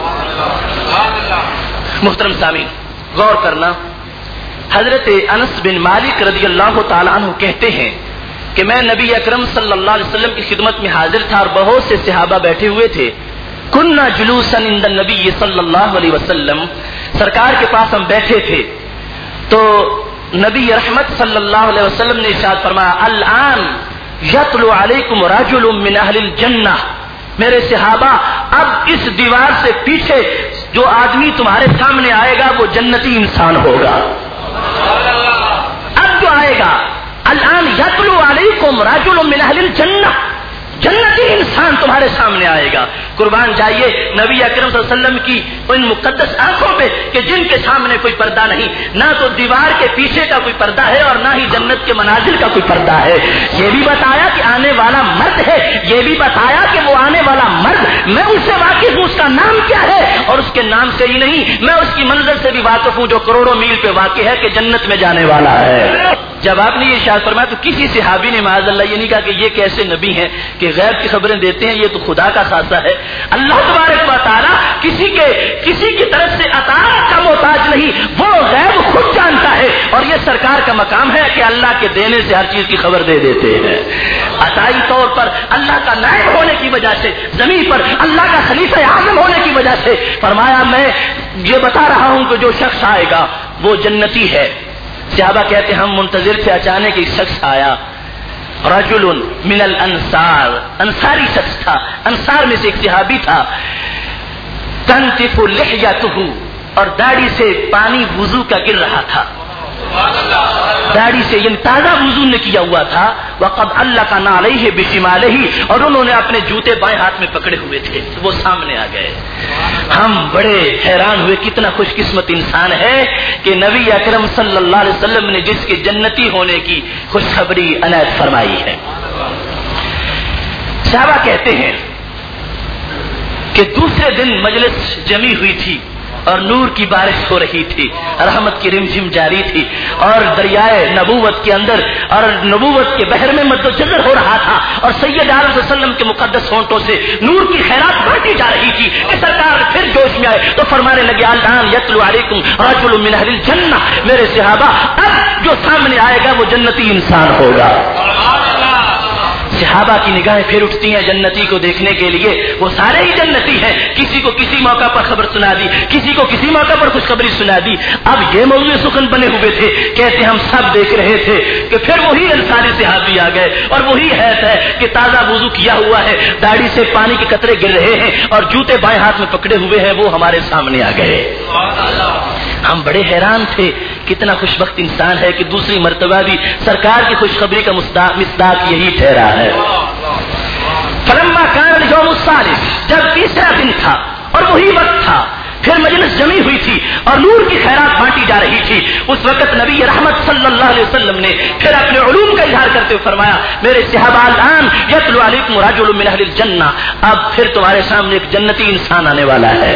محترم سامعین غور کرنا، حضرت انس بن مالک رضی اللہ تعالی عنہ کہتے ہیں کہ میں نبی اکرم صلی اللہ علیہ وسلم کی خدمت میں حاضر تھا اور بہت سے صحابہ بیٹھے ہوئے تھے۔ کننا جلوسا عند النبی صلی اللہ علیہ وسلم، سرکار کے پاس ہم بیٹھے تھے تو نبی رحمت صلی اللہ علیہ وسلم نے ارشاد فرمایا الآن یطلع علیکم رجل من اہل الجنہ، میرے صحابہ اب اس دیوار سے پیچھے جو آدمی تمہارے سامنے آئے گا وہ جنتی انسان ہوگا۔ اب جو آئے گا الآن یطلع علیکم رجل من اہل الجنہ، جنتی انسان تمہارے سامنے آئے گا۔ قربان جائیے نبی اکرم صلی اللہ علیہ وسلم کی ان مقدس آنکھوں پہ کہ جن کے سامنے کوئی پردہ نہیں، نہ تو دیوار کے پیچھے کا کوئی پردہ ہے اور نہ ہی جنت کے منازل کا کوئی پردہ ہے۔ یہ بھی بتایا کہ آنے والا مرد ہے، یہ بھی بتایا کہ وہ آنے والا مرد میں اس سے واقف ہوں، اس کا نام کیا ہے، اور اس کے نام سے ہی نہیں میں اس کی منزل سے بھی واقف ہوں جو کروڑوں میل پہ واقع ہے کہ جنت میں جانے والا ہے۔ جب آپ نے یہ ارشاد فرمایا تو کسی صحابی نے معاذ اللہ یہ نہیں کہا کہ یہ کیسے نبی ہیں کہ غیب کی خبریں دیتے ہیں، یہ تو خدا کا خاصہ ہے۔ اللہ تبارک و تعالیٰ کسی کی طرف سے عطا کا محتاج نہیں، وہ غیب خود جانتا ہے، اور یہ سرکار کا مقام ہے کہ اللہ کے دینے سے ہر چیز کی خبر دے دیتے ہیں۔ عطائی طور پر اللہ کا نائب ہونے کی وجہ سے، زمین پر اللہ کا خلیفہ اعظم ہونے کی وجہ سے فرمایا میں یہ بتا رہا ہوں کہ جو شخص آئے گا وہ جنتی ہے۔ صحابہ کہتے ہم منتظر تھے، اچانک ایک شخص آیا، رجل من الانصار، انصاری شخص تھا، انصار میں سے ایک صحابی تھا، تنتف لحیتہ، اور داڑھی سے پانی وضو کا گر رہا تھا، داڑھی سے یعنی تازہ وضو نے کیا ہوا تھا، وقد علق نعلیہ بشمالہ، اور انہوں نے اپنے جوتے بائیں ہاتھ میں پکڑے ہوئے تھے، وہ سامنے آ گئے۔ ہم بڑے حیران ہوئے کتنا خوش قسمت انسان ہے کہ نبی اکرم صلی اللہ علیہ وسلم نے جس کے جنتی ہونے کی خوشخبری عنایت فرمائی ہے۔ صحابہ کہتے ہیں کہ دوسرے دن مجلس جمی ہوئی تھی اور نور کی بارش ہو رہی تھی، رحمت کی رمجھم جاری تھی، اور دریائے نبوت کے اندر اور نبوت کے بحر میں مد و جزر ہو رہا تھا، اور سید عالم صلی اللہ علیہ وسلم کے مقدس ہونٹوں سے نور کی خیرات بڑھتی جا رہی تھی کہ سرکار پھر جوش میں آئے تو فرمانے لگے الآن یطلع علیکم رجل من اہل الجنہ، میرے صحابہ اب جو سامنے آئے گا وہ جنتی انسان ہوگا۔ صحابہ کی نگاہیں پھر اٹھتی ہیں جنتی کو دیکھنے کے لیے. وہ سارے ہی جنتی ہیں. کسی کو کسی موقع پر خبر سنا دی, کسی کو کسی موقع پر خوشخبری سنا دی. اب یہ موضوع سخن بنے ہوئے تھے. کہتے ہم سب دیکھ رہے تھے کہ پھر وہی انصاری صحابی آ گئے اور وہی حیث ہے کہ تازہ وضو کیا ہوا ہے, داڑھی سے پانی کے قطرے گر رہے ہیں اور جوتے بائیں ہاتھ میں پکڑے ہوئے ہیں. وہ ہمارے سامنے آ گئے. ہم بڑے حیران تھے. کتنا خوش بخت انسان ہے کہ دوسری مرتبہ بھی سرکار کی خوشخبری کا مصداق یہی ٹھہرا ہے. فلما کان الیوم الثالث, جب تیسرا دن تھا اور وہی وقت تھا, پھر مجلس جمی ہوئی تھی اور نور کی خیرات بانٹی جا رہی تھی. اس وقت نبی رحمت صلی اللہ علیہ وسلم نے پھر اپنے علوم کا اظہار کرتے ہوئے فرمایا, میرے صحابہ الان یتلو علیکم رجل من اہل الجنہ, اب پھر تمہارے سامنے ایک جنتی انسان آنے والا ہے.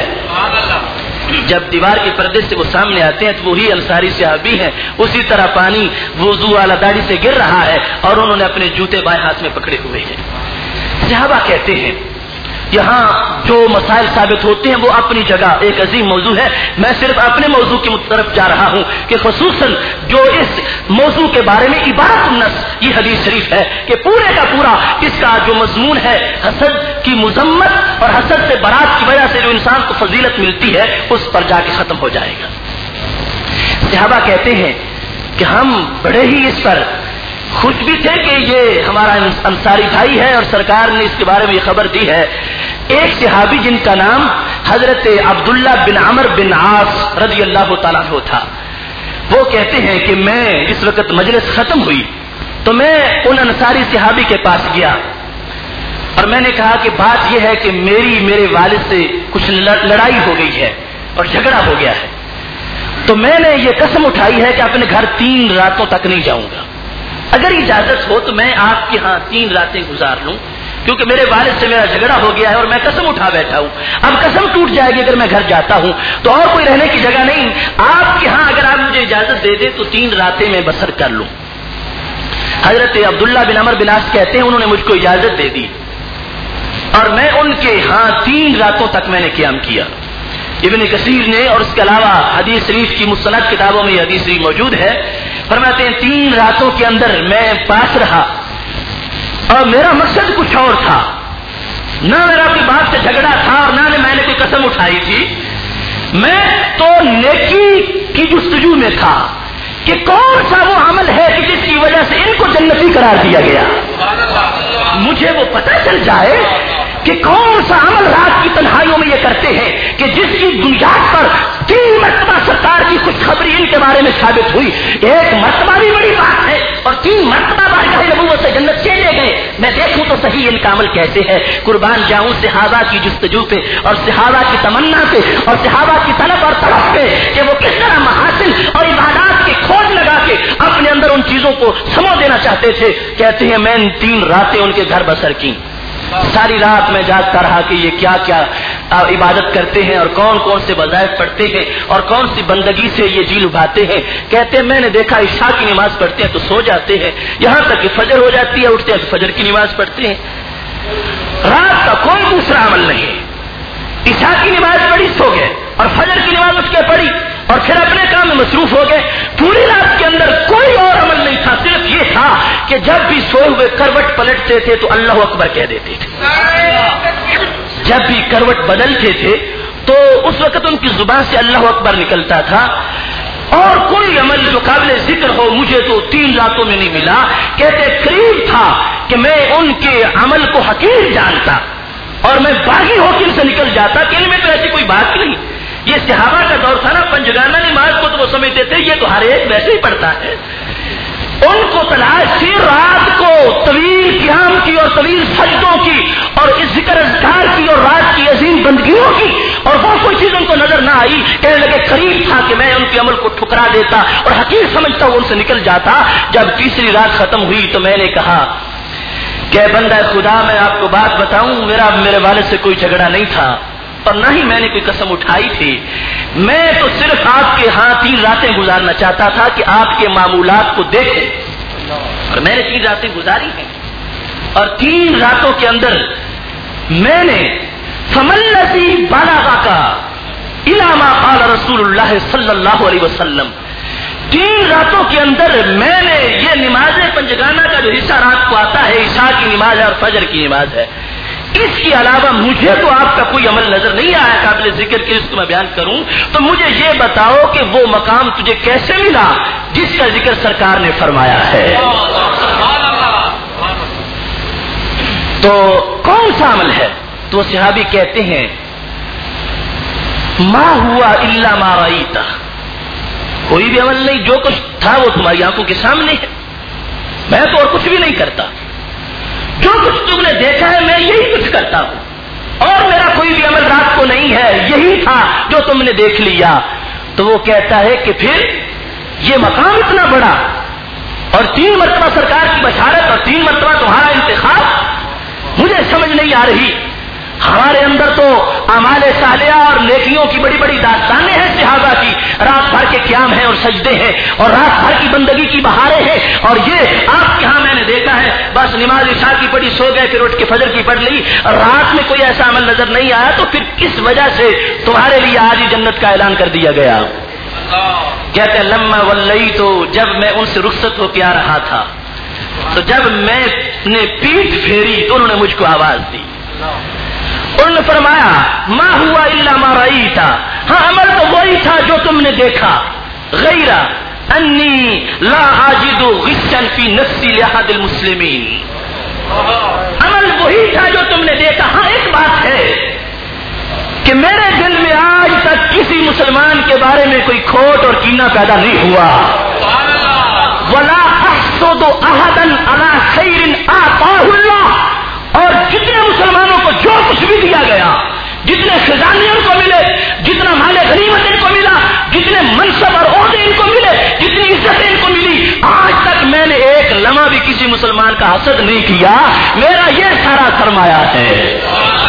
جب دیوار کے پردے سے وہ سامنے آتے ہیں تو وہی انصاری صحابی ہیں. اسی طرح پانی وضو والا داڑھی سے گر رہا ہے اور انہوں نے اپنے جوتے بائیں ہاتھ میں پکڑے ہوئے ہیں. صحابہ کہتے ہیں یہاں جو مسائل ثابت ہوتے ہیں وہ اپنی جگہ ایک عظیم موضوع ہے. میں صرف اپنے موضوع کی طرف جا رہا ہوں کہ خصوصاً جو اس موضوع کے بارے میں عبارت النص یہ حدیث شریف ہے کہ پورے کا پورا اس کا جو مضمون ہے حسد کی مذمت اور حسد سے برات کی وجہ سے جو انسان کو فضیلت ملتی ہے اس پر جا کے ختم ہو جائے گا. صحابہ کہتے ہیں کہ ہم بڑے ہی اس پر خوش بھی تھے کہ یہ ہمارا انصاری بھائی ہے اور سرکار نے اس کے بارے میں یہ خبر دی ہے. ایک صحابی جن کا نام حضرت عبداللہ بن عمر بن عاص رضی اللہ تعالیٰ عنہ تھا, وہ کہتے ہیں کہ میں اس وقت مجلس ختم ہوئی تو میں ان انصاری صحابی کے پاس گیا اور میں نے کہا کہ بات یہ ہے کہ میرے والد سے کچھ لڑائی ہو گئی ہے اور جھگڑا ہو گیا ہے, تو میں نے یہ قسم اٹھائی ہے کہ اپنے گھر 3 راتوں تک نہیں جاؤں گا. اگر اجازت ہو تو میں آپ کے ہاں 3 راتیں گزار لوں, کیونکہ میرے والد سے میرا جھگڑا ہو گیا ہے اور میں قسم اٹھا بیٹھا ہوں. اب قسم ٹوٹ جائے گی اگر میں گھر جاتا ہوں تو اور کوئی رہنے کی جگہ نہیں. آپ کے ہاں اگر آپ مجھے اجازت دے دیں تو 3 راتیں میں بسر کر لوں. حضرت عبداللہ بن عمر بن عاص کہتے ہیں انہوں نے مجھ کو اجازت دے دی اور میں ان کے ہاں 3 راتوں تک میں نے قیام کیا. ابن کثیر نے اور اس کے علاوہ حدیث شریف کی مستند کتابوں میں یہ حدیث شریف موجود ہے, فرماتے ہیں 3 راتوں کے اندر میں پاس رہا اور میرا مقصد کچھ اور تھا. نہ میرا کوئی بات سے جھگڑا تھا اور نہ میں نے کوئی قسم اٹھائی تھی. میں تو نیکی کی جستجو میں تھا کہ کون سا وہ عمل ہے کہ جس کی وجہ سے ان کو جنتی قرار دیا گیا. مجھے وہ پتہ چل جائے کہ کون سا عمل رات کی تنہائیوں میں یہ کرتے ہیں کہ جس کی بنیاد پر 3 مرتبہ سرکار کی خوشخبری ان کے بارے میں ثابت ہوئی. ایک مرتبہ بھی بڑی بات ہے اور 3 مرتبہ بارگاہ نبوت سے جنت چلے گئے. میں دیکھوں تو صحیح ان کا عمل کیسے ہے. قربان جاؤں صحابہ کی جستجو پہ اور صحابہ کی تمنا پہ اور صحابہ کی طلب اور طلب پہ کہ وہ کس طرح محاسن اور عبادات کی کھوج لگا کے اپنے اندر ان چیزوں کو سمو دینا چاہتے تھے. کہتے ہیں میں 3 راتیں ان کے گھر بسر کی. ساری رات میں جاگتا رہا کہ یہ کیا کیا عبادت کرتے ہیں اور کون کون سے وظائف پڑھتے ہیں اور کون سی بندگی سے یہ جی لبھاتے ہیں. کہتے ہیں میں نے دیکھا عشاء کی نماز پڑھتے ہیں تو سو جاتے ہیں, یہاں تک کہ فجر ہو جاتی ہے, اٹھتے ہیں تو فجر کی نماز پڑھتے ہیں. رات کا کوئی دوسرا عمل نہیں. عشاء کی نماز پڑھی سو گئے اور فجر کی نماز اٹھ کے پڑھی اور پھر اپنے کام میں مصروف ہو گئے. پوری رات کے اندر کوئی اور عمل نہیں تھا, صرف یہ تھا کہ جب بھی سوئے ہوئے کروٹ پلٹتے تھے تو اللہ اکبر کہہ دیتے تھے. جب بھی کروٹ بدلتے تھے تو اس وقت ان کی زبان سے اللہ اکبر نکلتا تھا. اور کوئی عمل جو قابل ذکر ہو مجھے تو 3 راتوں میں نہیں ملا. کہتے قریب تھا کہ میں ان کے عمل کو حقیر جانتا اور میں باغی ہو کے ان سے نکل جاتا کہ ان میں تو ایسی کوئی بات نہیں. یہ صحابہ کا دور تھا نا, پنجگانہ نماز کو تو وہ سمجھتے تھے یہ تو ہر ایک ویسے ہی پڑھتا ہے. ان کو تلاش تھی رات کو طویل قیام کی اور طویل سجدوں کی اور اس ذکر اذکار کی اور رات کی عظیم بندگیوں کی, اور وہ کوئی چیز ان کو نظر نہ آئی. کہنے لگے قریب تھا کہ میں ان کے عمل کو ٹھکرا دیتا اور حقیر سمجھتا وہ ان سے نکل جاتا. جب تیسری رات ختم ہوئی تو میں نے کہا کہ بندہ خدا میں آپ کو بات بتاؤں, میرے والد سے کوئی جھگڑا نہیں تھا اور نہ ہی میں نے کوئی قسم اٹھائی تھی. میں تو صرف آپ کے ہاں 3 راتیں گزارنا چاہتا تھا کہ آپ کے معمولات کو دیکھیں اور میں نے 3 راتیں گزاری ہیں. اور 3 راتوں کے اندر میں نے فملتی بالا کا الا ما قال رسول اللہ صلی اللہ علیہ وسلم, 3 راتوں کے اندر میں نے یہ نماز پنجگانہ کا جو حصہ رات کو آتا ہے، عشاء کی نماز ہے اور فجر کی نماز ہے، اس کے علاوہ مجھے تو آپ کا کوئی عمل نظر نہیں آیا قابل ذکر کہ اس کو میں بیان کروں. تو مجھے یہ بتاؤ کہ وہ مقام تجھے کیسے ملا جس کا ذکر سرکار نے فرمایا ہے. تو کون سا عمل ہے؟ تو صحابی کہتے ہیں ما ہوا الا ما رأیت، کوئی بھی عمل نہیں، جو کچھ تھا وہ تمہاری آنکھوں کے سامنے ہے، میں تو اور کچھ بھی نہیں کرتا، جو کچھ تم نے دیکھا ہے میں یہی کچھ کرتا ہوں، اور میرا کوئی بھی عمل رات کو نہیں ہے، یہی تھا جو تم نے دیکھ لیا. تو وہ کہتا ہے کہ پھر یہ مقام اتنا بڑا اور 3 مرتبہ سرکار کی بشارت اور 3 مرتبہ تمہارا انتخاب، مجھے سمجھ نہیں آ رہی. ہمارے اندر تو اعمال صالحہ اور نیکیوں کی بڑی بڑی داستانیں ہیں صحابہ کی، رات بھر کے قیام ہیں اور سجدے ہیں اور رات بھر کی بندگی کی بہاریں ہیں، اور یہ آپ کے ہاں میں نے دیکھا ہے بس نماز عشاء کی پڑھی، سو گئے، پھر اٹھ کے فجر کی پڑھ لی، رات میں کوئی ایسا عمل نظر نہیں آیا. تو پھر کس وجہ سے تمہارے لیے آج ہی جنت کا اعلان کر دیا گیا؟ کہتے ہیں لما ولیت، تو جب میں ان سے رخصت ہو کے آ رہا تھا، تو جب میں نے پیٹھ پھیری تو انہوں نے مجھ کو آواز دی، انہوں نے فرمایا ما ہوا الا ما رأیت، ہاں عمل تو وہی تھا جو تم نے دیکھا، غیر انی لا اجد غشا فی نفسی لاحد المسلمین، عمل وہی تھا جو تم نے دیکھا. ہاں ایک بات ہے کہ میرے دل میں آج تک کسی مسلمان کے بارے میں کوئی کھوٹ اور کینہ پیدا نہیں ہوا. ولا احسد احدا علی خیر آتاہ اللہ، اور جتنے مسلمانوں کو جو کچھ بھی دیا گیا، جتنے خزانے ان کو ملے، جتنا مال غنیمت ان کو ملا، جتنے منصب اور عہدے ان کو ملے، جتنی عزتیں ان کو ملی، آج تک میں نے ایک لمحہ بھی کسی مسلمان کا حسد نہیں کیا، میرا یہ سارا سرمایہ ہے.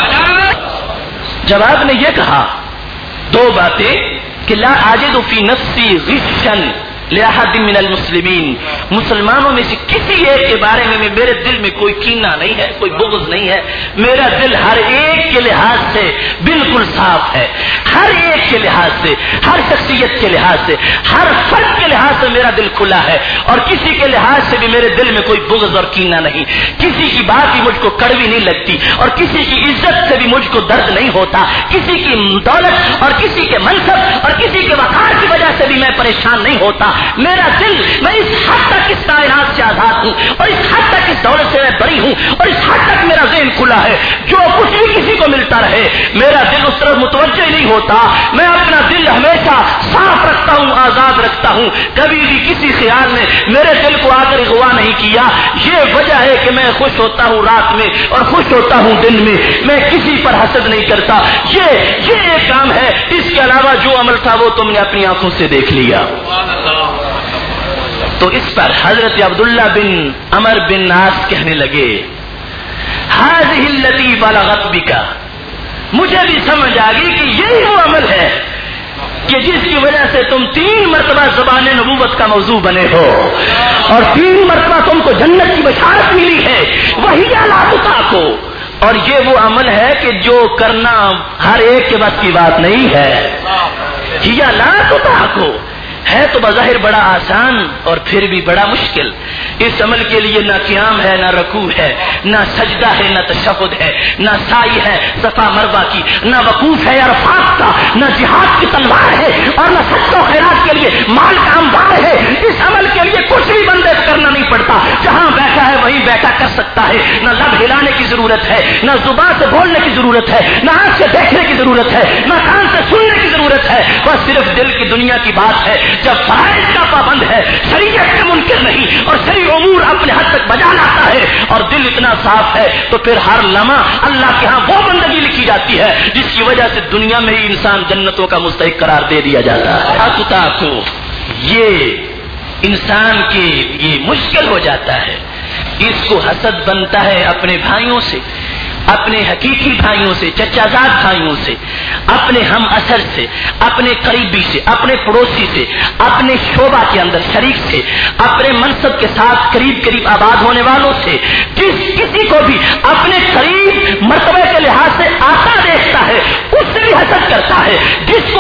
جب آپ نے یہ کہا 2 باتیں کہ لا اجد فی نفسی غشا لأحد من المسلمین، مسلمانوں میں سے کسی ایک کے بارے میں میرے دل میں کوئی کینہ نہیں ہے، کوئی بغض نہیں ہے، میرا دل ہر ایک کے لحاظ سے بالکل صاف ہے، ہر ایک کے لحاظ سے، ہر شخصیت کے لحاظ سے، ہر فرد کے لحاظ سے میرا دل کھلا ہے، اور کسی کے لحاظ سے بھی میرے دل میں کوئی بغض اور کینہ نہیں، کسی کی بات بھی مجھ کو کڑوی نہیں لگتی، اور کسی کی عزت سے بھی مجھ کو درد نہیں ہوتا، کسی کی دولت اور کسی کے منصب اور کسی کے وقار کی وجہ سے بھی میں پریشان نہیں ہوتا. میرا دل، میں اس حد تک اس کائنات سے آزاد ہوں اور اس حد تک اس دولت سے میں بری ہوں اور اس حد تک میرا ذہن کھلا ہے، جو کچھ بھی کسی کو ملتا رہے میرا دل اس طرف متوجہ نہیں ہوتا. میں اپنا دل ہمیشہ صاف رکھتا ہوں، آزاد رکھتا ہوں، کبھی بھی کسی خیال نے میرے دل کو آ کر اغوا نہیں کیا. یہ وجہ ہے کہ میں خوش ہوتا ہوں رات میں اور خوش ہوتا ہوں دن میں، میں کسی پر حسد نہیں کرتا. یہ ایک کام ہے، اس کے علاوہ جو عمل تھا وہ تم نے اپنی آنکھوں سے دیکھ لیا. تو اس پر حضرت عبداللہ بن عمر بن ناس کہنے لگے هذه التي بلغت بك، مجھے بھی سمجھ آ گئی کہ یہی وہ عمل ہے کہ جس کی وجہ سے تم 3 مرتبہ زبان نبوت کا موضوع بنے ہو اور 3 مرتبہ تم کو جنت کی بشارت ملی ہے. وہی علاقہ کو، اور یہ وہ عمل ہے کہ جو کرنا ہر ایک کے بس کی بات نہیں ہے. یہ علاقہ کو ہے تو بظاہر بڑا آسان اور پھر بھی بڑا مشکل. اس عمل کے لیے نہ قیام ہے، نہ رکوع ہے، نہ سجدہ ہے، نہ تشہد ہے، نہ سعی ہے صفا مروہ کی، نہ وقوف ہے عرفات کا، نہ جہاد کی تلوار ہے، اور نہ صدقہ و خیرات کے لیے مال کا انبار ہے. اس عمل کے لیے کچھ بھی بندے کرنا نہیں پڑتا، جہاں بیٹھا ہے وہیں بیٹھا کر سکتا ہے. نہ لب ہلانے کی ضرورت ہے، نہ زبان سے بولنے کی ضرورت ہے، نہ آنکھ سے دیکھنے کی ضرورت ہے، نہ کان سے سننے کی ضرورت ہے، بس صرف دل کی دنیا کی بات ہے. جب فرائض کا پابند ہے، شریعت سے منکر نہیں اور شرعی امور اپنے حد تک بجا لاتا ہے اور دل اتنا صاف ہے، تو پھر ہر لمحہ اللہ کے ہاں وہ بندگی لکھی جاتی ہے جس کی وجہ سے دنیا میں ہی انسان جنتوں کا مستحق قرار دے دیا جاتا ہے. اقتا کو یہ انسان کے لیے مشکل ہو جاتا ہے، اس کو حسد بنتا ہے اپنے بھائیوں سے، اپنے حقیقی بھائیوں سے، چچا زاد بھائیوں سے، اپنے ہم اثر سے، اپنے قریبی سے، اپنے پڑوسی سے، اپنے شعبہ کے اندر شریک سے، اپنے منصب کے ساتھ قریب آباد ہونے والوں سے. کسی کو بھی اپنے قریب مرتبے کے لحاظ سے آتا دیکھتا ہے اس سے بھی حسد کرتا ہے، جس کو بڑا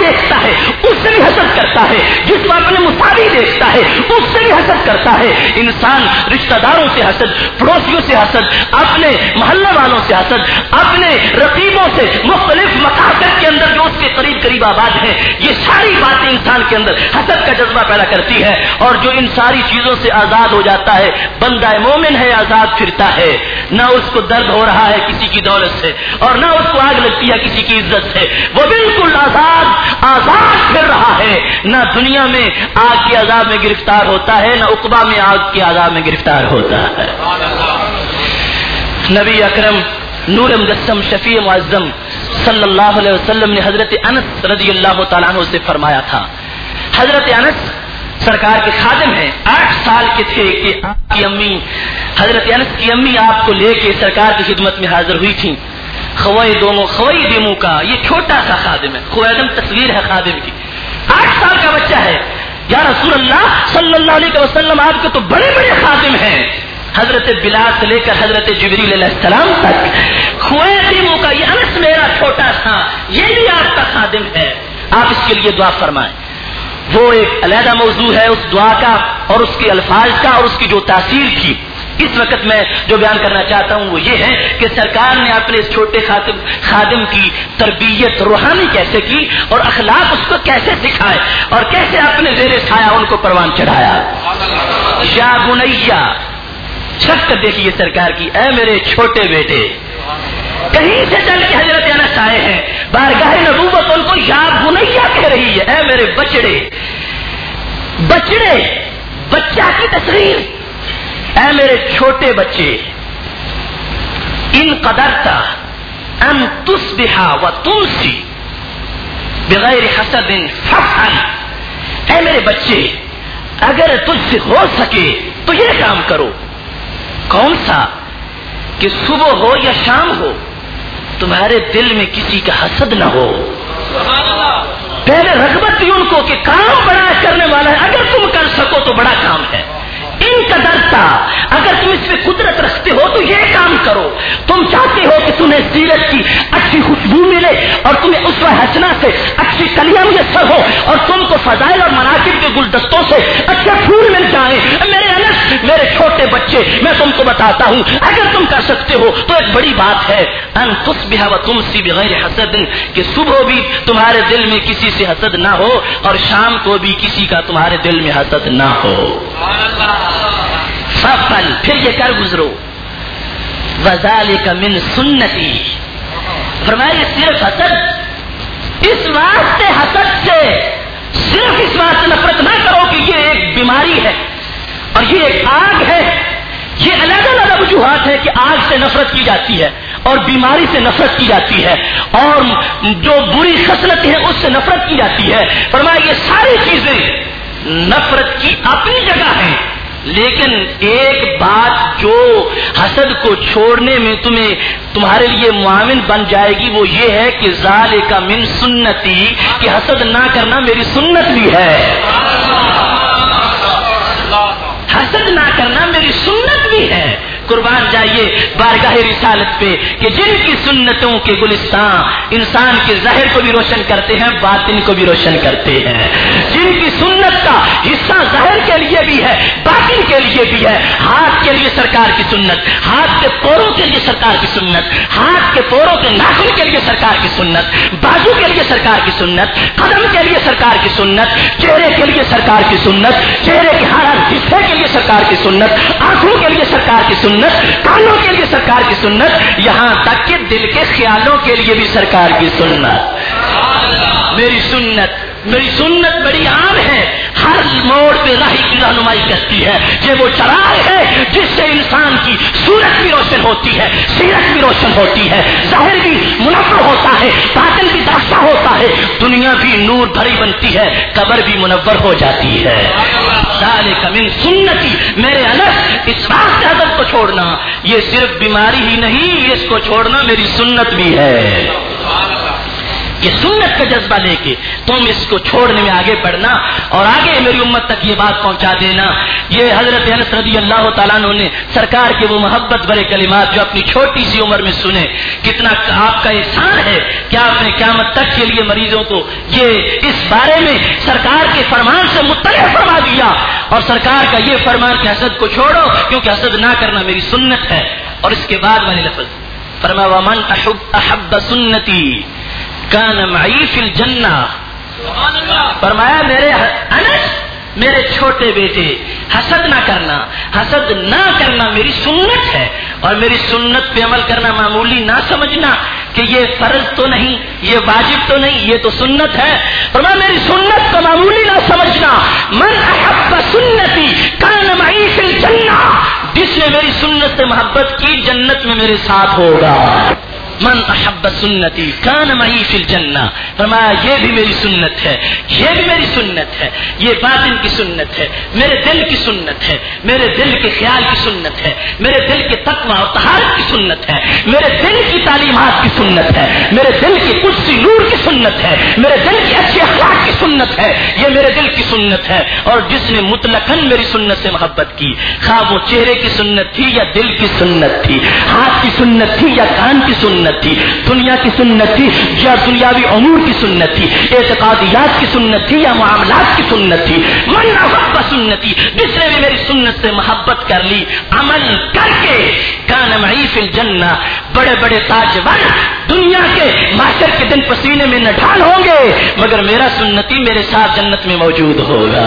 دیکھتا ہے اس سے بھی حسد کرتا ہے، جس کو اپنے مساوی دیکھتا ہے اس سے بھی حسد کرتا ہے۔ انسان رشتہ داروں سے حسد، پڑوسیوں سے حسد، اپنے محلہ والوں سے حسد، اپنے رقیبوں سے، مختلف مقاصد کے اندر جو اس کے قریب قریب آباد ہیں، یہ ساری باتیں انسان کے اندر حسد کا جذبہ پیدا کرتی ہے۔ اور جو ان ساری چیزوں سے آزاد ہو جاتا ہے، بندہ مومن ہے، آزاد پھرتا ہے، نہ اس کو درد ہو رہا ہے کسی کی دولت سے اور نہ اس کو آگ لگتی ہے کسی کی عزت سے، وہ بالکل آزاد پھر رہا ہے، نہ دنیا میں آگ کے عذاب میں گرفتار ہوتا ہے، نہ عقبہ میں آگ کے عذاب میں گرفتار ہوتا ہے۔ نبی اکرم نور مجسم شفیع معظم صلی اللہ علیہ وسلم نے حضرت انس رضی اللہ تعالیٰ عنہ سے فرمایا تھا، حضرت انس سرکار کے خادم ہیں، 8 سال کے تھے کہ آپ کی امی حضرت انس کی امی آپ کو لے کے سرکار کی خدمت میں حاضر ہوئی تھیں۔ خویدمو کا یہ چھوٹا سا خادم ہے، خویدم تصویر ہے خادم کی، 8 سال کا بچہ ہے۔ یا رسول اللہ صلی اللہ علیہ وسلم آپ کے تو بڑے بڑے خادم ہیں، حضرت بلال سے لے کر حضرت جبریل علیہ السلام تک، خویدمو کا یہ انس میرا چھوٹا تھا، یہ بھی آپ کا خادم ہے، آپ اس کے لیے دعا فرمائیں۔ وہ ایک علیحدہ موضوع ہے اس دعا کا اور اس کے الفاظ کا اور اس کی جو تاثیر تھی۔ اس وقت میں جو بیان کرنا چاہتا ہوں وہ یہ ہے کہ سرکار نے اپنے اس چھوٹے خادم کی تربیت روحانی کیسے کی اور اخلاق اس کو کیسے سکھائے اور کیسے اپنے زیر سایہ ان کو پروان چڑھایا۔ یا بنیا، شکل دیکھیے سرکار کی، اے میرے چھوٹے بیٹے، کہیں سے چل کے حضرت انس آئے ہیں، بارگاہ نبوت ان کو یا بنیا کہہ رہی ہے، اے میرے بچڑے، بچہ کی تصویر، اے میرے چھوٹے بچے، ان قدرت ان تصبح وتمسی بغیر حسد فافعل، اے میرے بچے اگر تجھ سے ہو سکے تو یہ کام کرو، کون سا؟ کہ صبح ہو یا شام ہو تمہارے دل میں کسی کا حسد نہ ہو۔ پہلے رغبت دی ان کو کہ کام بڑا کرنے والا ہے، اگر تم کر سکو تو بڑا کام ہے، ان کا درتا، اگر تم اس میں قدرت رکھتے ہو تو یہ کام کرو، تم چاہتے ہو کہ تمہیں سیرت کی اچھی خوشبو ملے اور تمہیں اسوہ حسنہ سے اچھی کلیاں میسر ہو اور تم کو فضائل اور مناقب کے گلدستوں سے اچھے پھول مل جائیں، میرے انس، میرے چھوٹے بچے، میں تم کو بتاتا ہوں اگر تم کر سکتے ہو تو ایک بڑی بات ہے، ان تصبح وتمسی بغیر حسد، کہ صبح بھی تمہارے دل میں کسی سے حسد نہ ہو اور شام کو بھی کسی کا تمہارے دل میں حسد نہ ہو۔ فافعل، پھر یہ کر گزرو، وذالک من سنتی، فرمایا صرف حسد، اس واسطے حسد سے صرف اس واسطے نفرت نہ کرو کہ یہ ایک بیماری ہے اور یہ ایک آگ ہے، یہ علیحدہ وجوہات ہے کہ آگ سے نفرت کی جاتی ہے اور بیماری سے نفرت کی جاتی ہے اور جو بری خصلت ہے اس سے نفرت کی جاتی ہے۔ فرمایا یہ ساری چیزیں نفرت کی اپنی جگہ ہیں، لیکن ایک بات جو حسد کو چھوڑنے میں تمہارے لیے معاون بن جائے گی وہ یہ ہے کہ ذالک من سنتی، کہ حسد نہ کرنا میری سنت بھی ہے، حسد نہ کرنا میری سنت بھی ہے۔ قربان جائیے بارگاہ رسالت پہ کہ جن کی سنتوں کے گلستان انسان کے ظاہر کو بھی روشن کرتے ہیں، باطن کو بھی روشن کرتے ہیں، جن کی سنت کا حصہ ظاہر کے لیے بھی ہے، باطن کے لیے بھی ہے، ہاتھ کے لیے سرکار کی سنت، ہاتھ کے پوروں کے لیے سرکار کی سنت، ہاتھ کے پوروں کے ناخن کے لیے سرکار کی سنت، بازو کے لیے سرکار کی سنت، قدم کے لیے سرکار کی سنت، چہرے کے لیے سرکار کی سنت، چہرے کے ہر حصے کے لیے سرکار کی سنت، آنکھوں کے لیے سرکار کی سنت، کانوں کے لیے سرکار کی سنت، یہاں تک کہ دل کے خیالوں کے لیے بھی سرکار کی سنت۔ میری سنت بڑی عام ہے، ہر موڑ پہ راہی کی رہنمائی کرتی ہے، یہ وہ چراغ ہے جس سے انسان کی صورت بھی روشن ہوتی ہے، سیرت بھی روشن ہوتی ہے، ظاہر بھی منور ہوتا ہے، باطن بھی درخشاں ہوتا ہے، دنیا بھی نور بھری بنتی ہے، قبر بھی منور ہو جاتی ہے۔ ذالک من سنتی، میرے انس اس بات سے حسد کو چھوڑنا یہ صرف بیماری ہی نہیں، اس کو چھوڑنا میری سنت بھی ہے۔ یہ سنت کا جذبہ لے کے تم اس کو چھوڑنے میں آگے بڑھنا اور آگے میری امت تک یہ بات پہنچا دینا. یہ حضرت انس رضی اللہ تعالیٰ عنہ نے سرکار کے وہ محبت بھرے کلمات جو اپنی چھوٹی سی عمر میں سنے, کتنا آپ کا احسان ہے کہ آپ نے قیامت تک کے لیے مریضوں کو یہ اس بارے میں سرکار کے فرمان سے مطلع فرما دیا, اور سرکار کا یہ فرمان کہ حسد کو چھوڑو کیونکہ حسد نہ کرنا میری سنت ہے. اور اس کے بعد والے لفظ فرمایا ومن احب سنتی کان معی فی الجنہ. فرمایا میرے انس, میرے چھوٹے بیٹے, حسد نہ کرنا, حسد نہ کرنا میری سنت ہے, اور میری سنت پہ عمل کرنا معمولی نہ سمجھنا کہ یہ فرض تو نہیں, یہ واجب تو نہیں, یہ تو سنت ہے. فرمایا میری سنت کو معمولی نہ سمجھنا. من احب سنتی کان معی فی الجنہ, جس نے میری سنت سے محبت کی جنت میں میرے ساتھ ہوگا. من احب سنتی کان معی فی الجنہ. فرمایا یہ بھی میری سنت ہے, یہ بھی میری سنت ہے, یہ باطن کی سنت ہے, میرے دل کی سنت ہے, میرے دل کے خیال کی سنت ہے, میرے دل کے تقوی اور طہارت کی سنت ہے, میرے دل کی تعلیمات کی سنت ہے, میرے دل کی قدسی نور کی سنت ہے, میرے دل کی اچھی اخلاق کی سنت ہے, یہ میرے دل کی سنت ہے. اور جس نے مطلقاً میری سنت سے محبت کی, خواہ وہ چہرے کی سنت تھی یا دل کی سنت تھی, ہاتھ کی سنت تھی یا کان کی سنت تھی, دنیا کی سنت تھی یا دنیاوی امور کی سنت تھی, اعتقادیات کی سنت تھی یا معاملات کی سنت تھی, من احب سنتی, جس نے بھی میری سنت سے محبت کر لی عمل کر کے, کان معی فی الجنہ. بڑے بڑے تاجور دنیا کے محشر کے دن پسینے میں نہ ڈھال ہوں گے, مگر میرا سنتی میرے ساتھ جنت میں موجود ہوگا.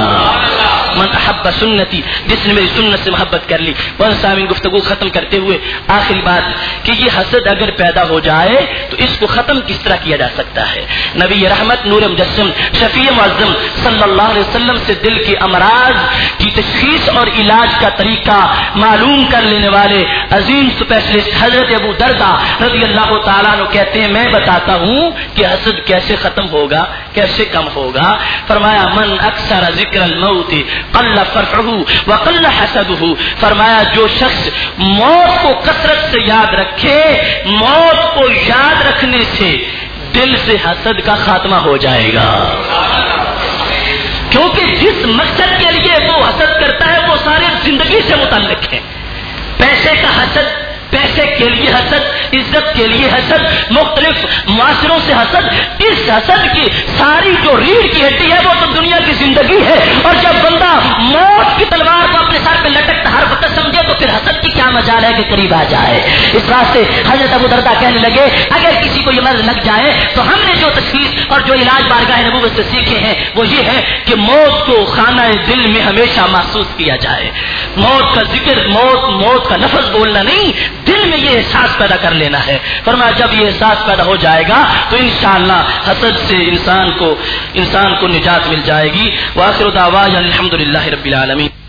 من احب سنتی, جس نے میری سنت سے محبت کر لی. اور سامعین, گفتگو ختم کرتے ہوئے آخری بات کہ یہ حسد اگر پیدا ہو جائے تو اس کو ختم کس طرح کیا جا سکتا ہے. نبی رحمت نور مجسم شفیع معظم صلی اللہ علیہ وسلم سے دل کے امراض کی تشخیص اور علاج کا طریقہ معلوم کر لینے والے عظیم اسپیشلسٹ حضرت ابو درداء رضی اللہ تعالیٰ عنہ کہتے ہیں میں بتاتا ہوں کہ حسد کیسے ختم ہوگا, کیسے کم ہوگا. فرمایا من اکثر ذکر الموت قل فرحہ وقل حسدہ. فرمایا جو شخص موت کو کثرت سے یاد رکھے, موت کو یاد رکھنے سے دل سے حسد کا خاتمہ ہو جائے گا. کیونکہ جس مقصد کے لیے وہ حسد کرتا ہے وہ سارے زندگی سے متعلق ہے. پیسے کا حسد, پیسے کے لیے حسد, عزت کے لیے حسد, مختلف معاشروں سے حسد. اس حسد کی ساری جو ریڑھ کی ہڈی ہے وہ تو دنیا کی زندگی ہے, اور جب بندہ موت کی تلوار کو اپنے سر پہ لٹکتا ہر وقت سمجھے تو پھر حسد کی کیا مجال ہے کہ قریب آ جائے. اس واسطے حضرت ابو درداء کہنے لگے اگر کسی کو یہ مرض لگ جائے تو ہم نے جو تشخیص اور جو علاج بارگاہ نبوت سے سیکھے ہیں وہ یہ ہے کہ موت کو خانہ دل میں ہمیشہ محسوس کیا جائے. موت کا ذکر, موت کا لفظ بولنا نہیں, دل میں یہ احساس پیدا کر لینا ہے. فرمایا جب یہ احساس پیدا ہو جائے گا تو انشاءاللہ حسد سے انسان کو نجات مل جائے گی. وآخر دعوانا الحمدللہ رب العالمین.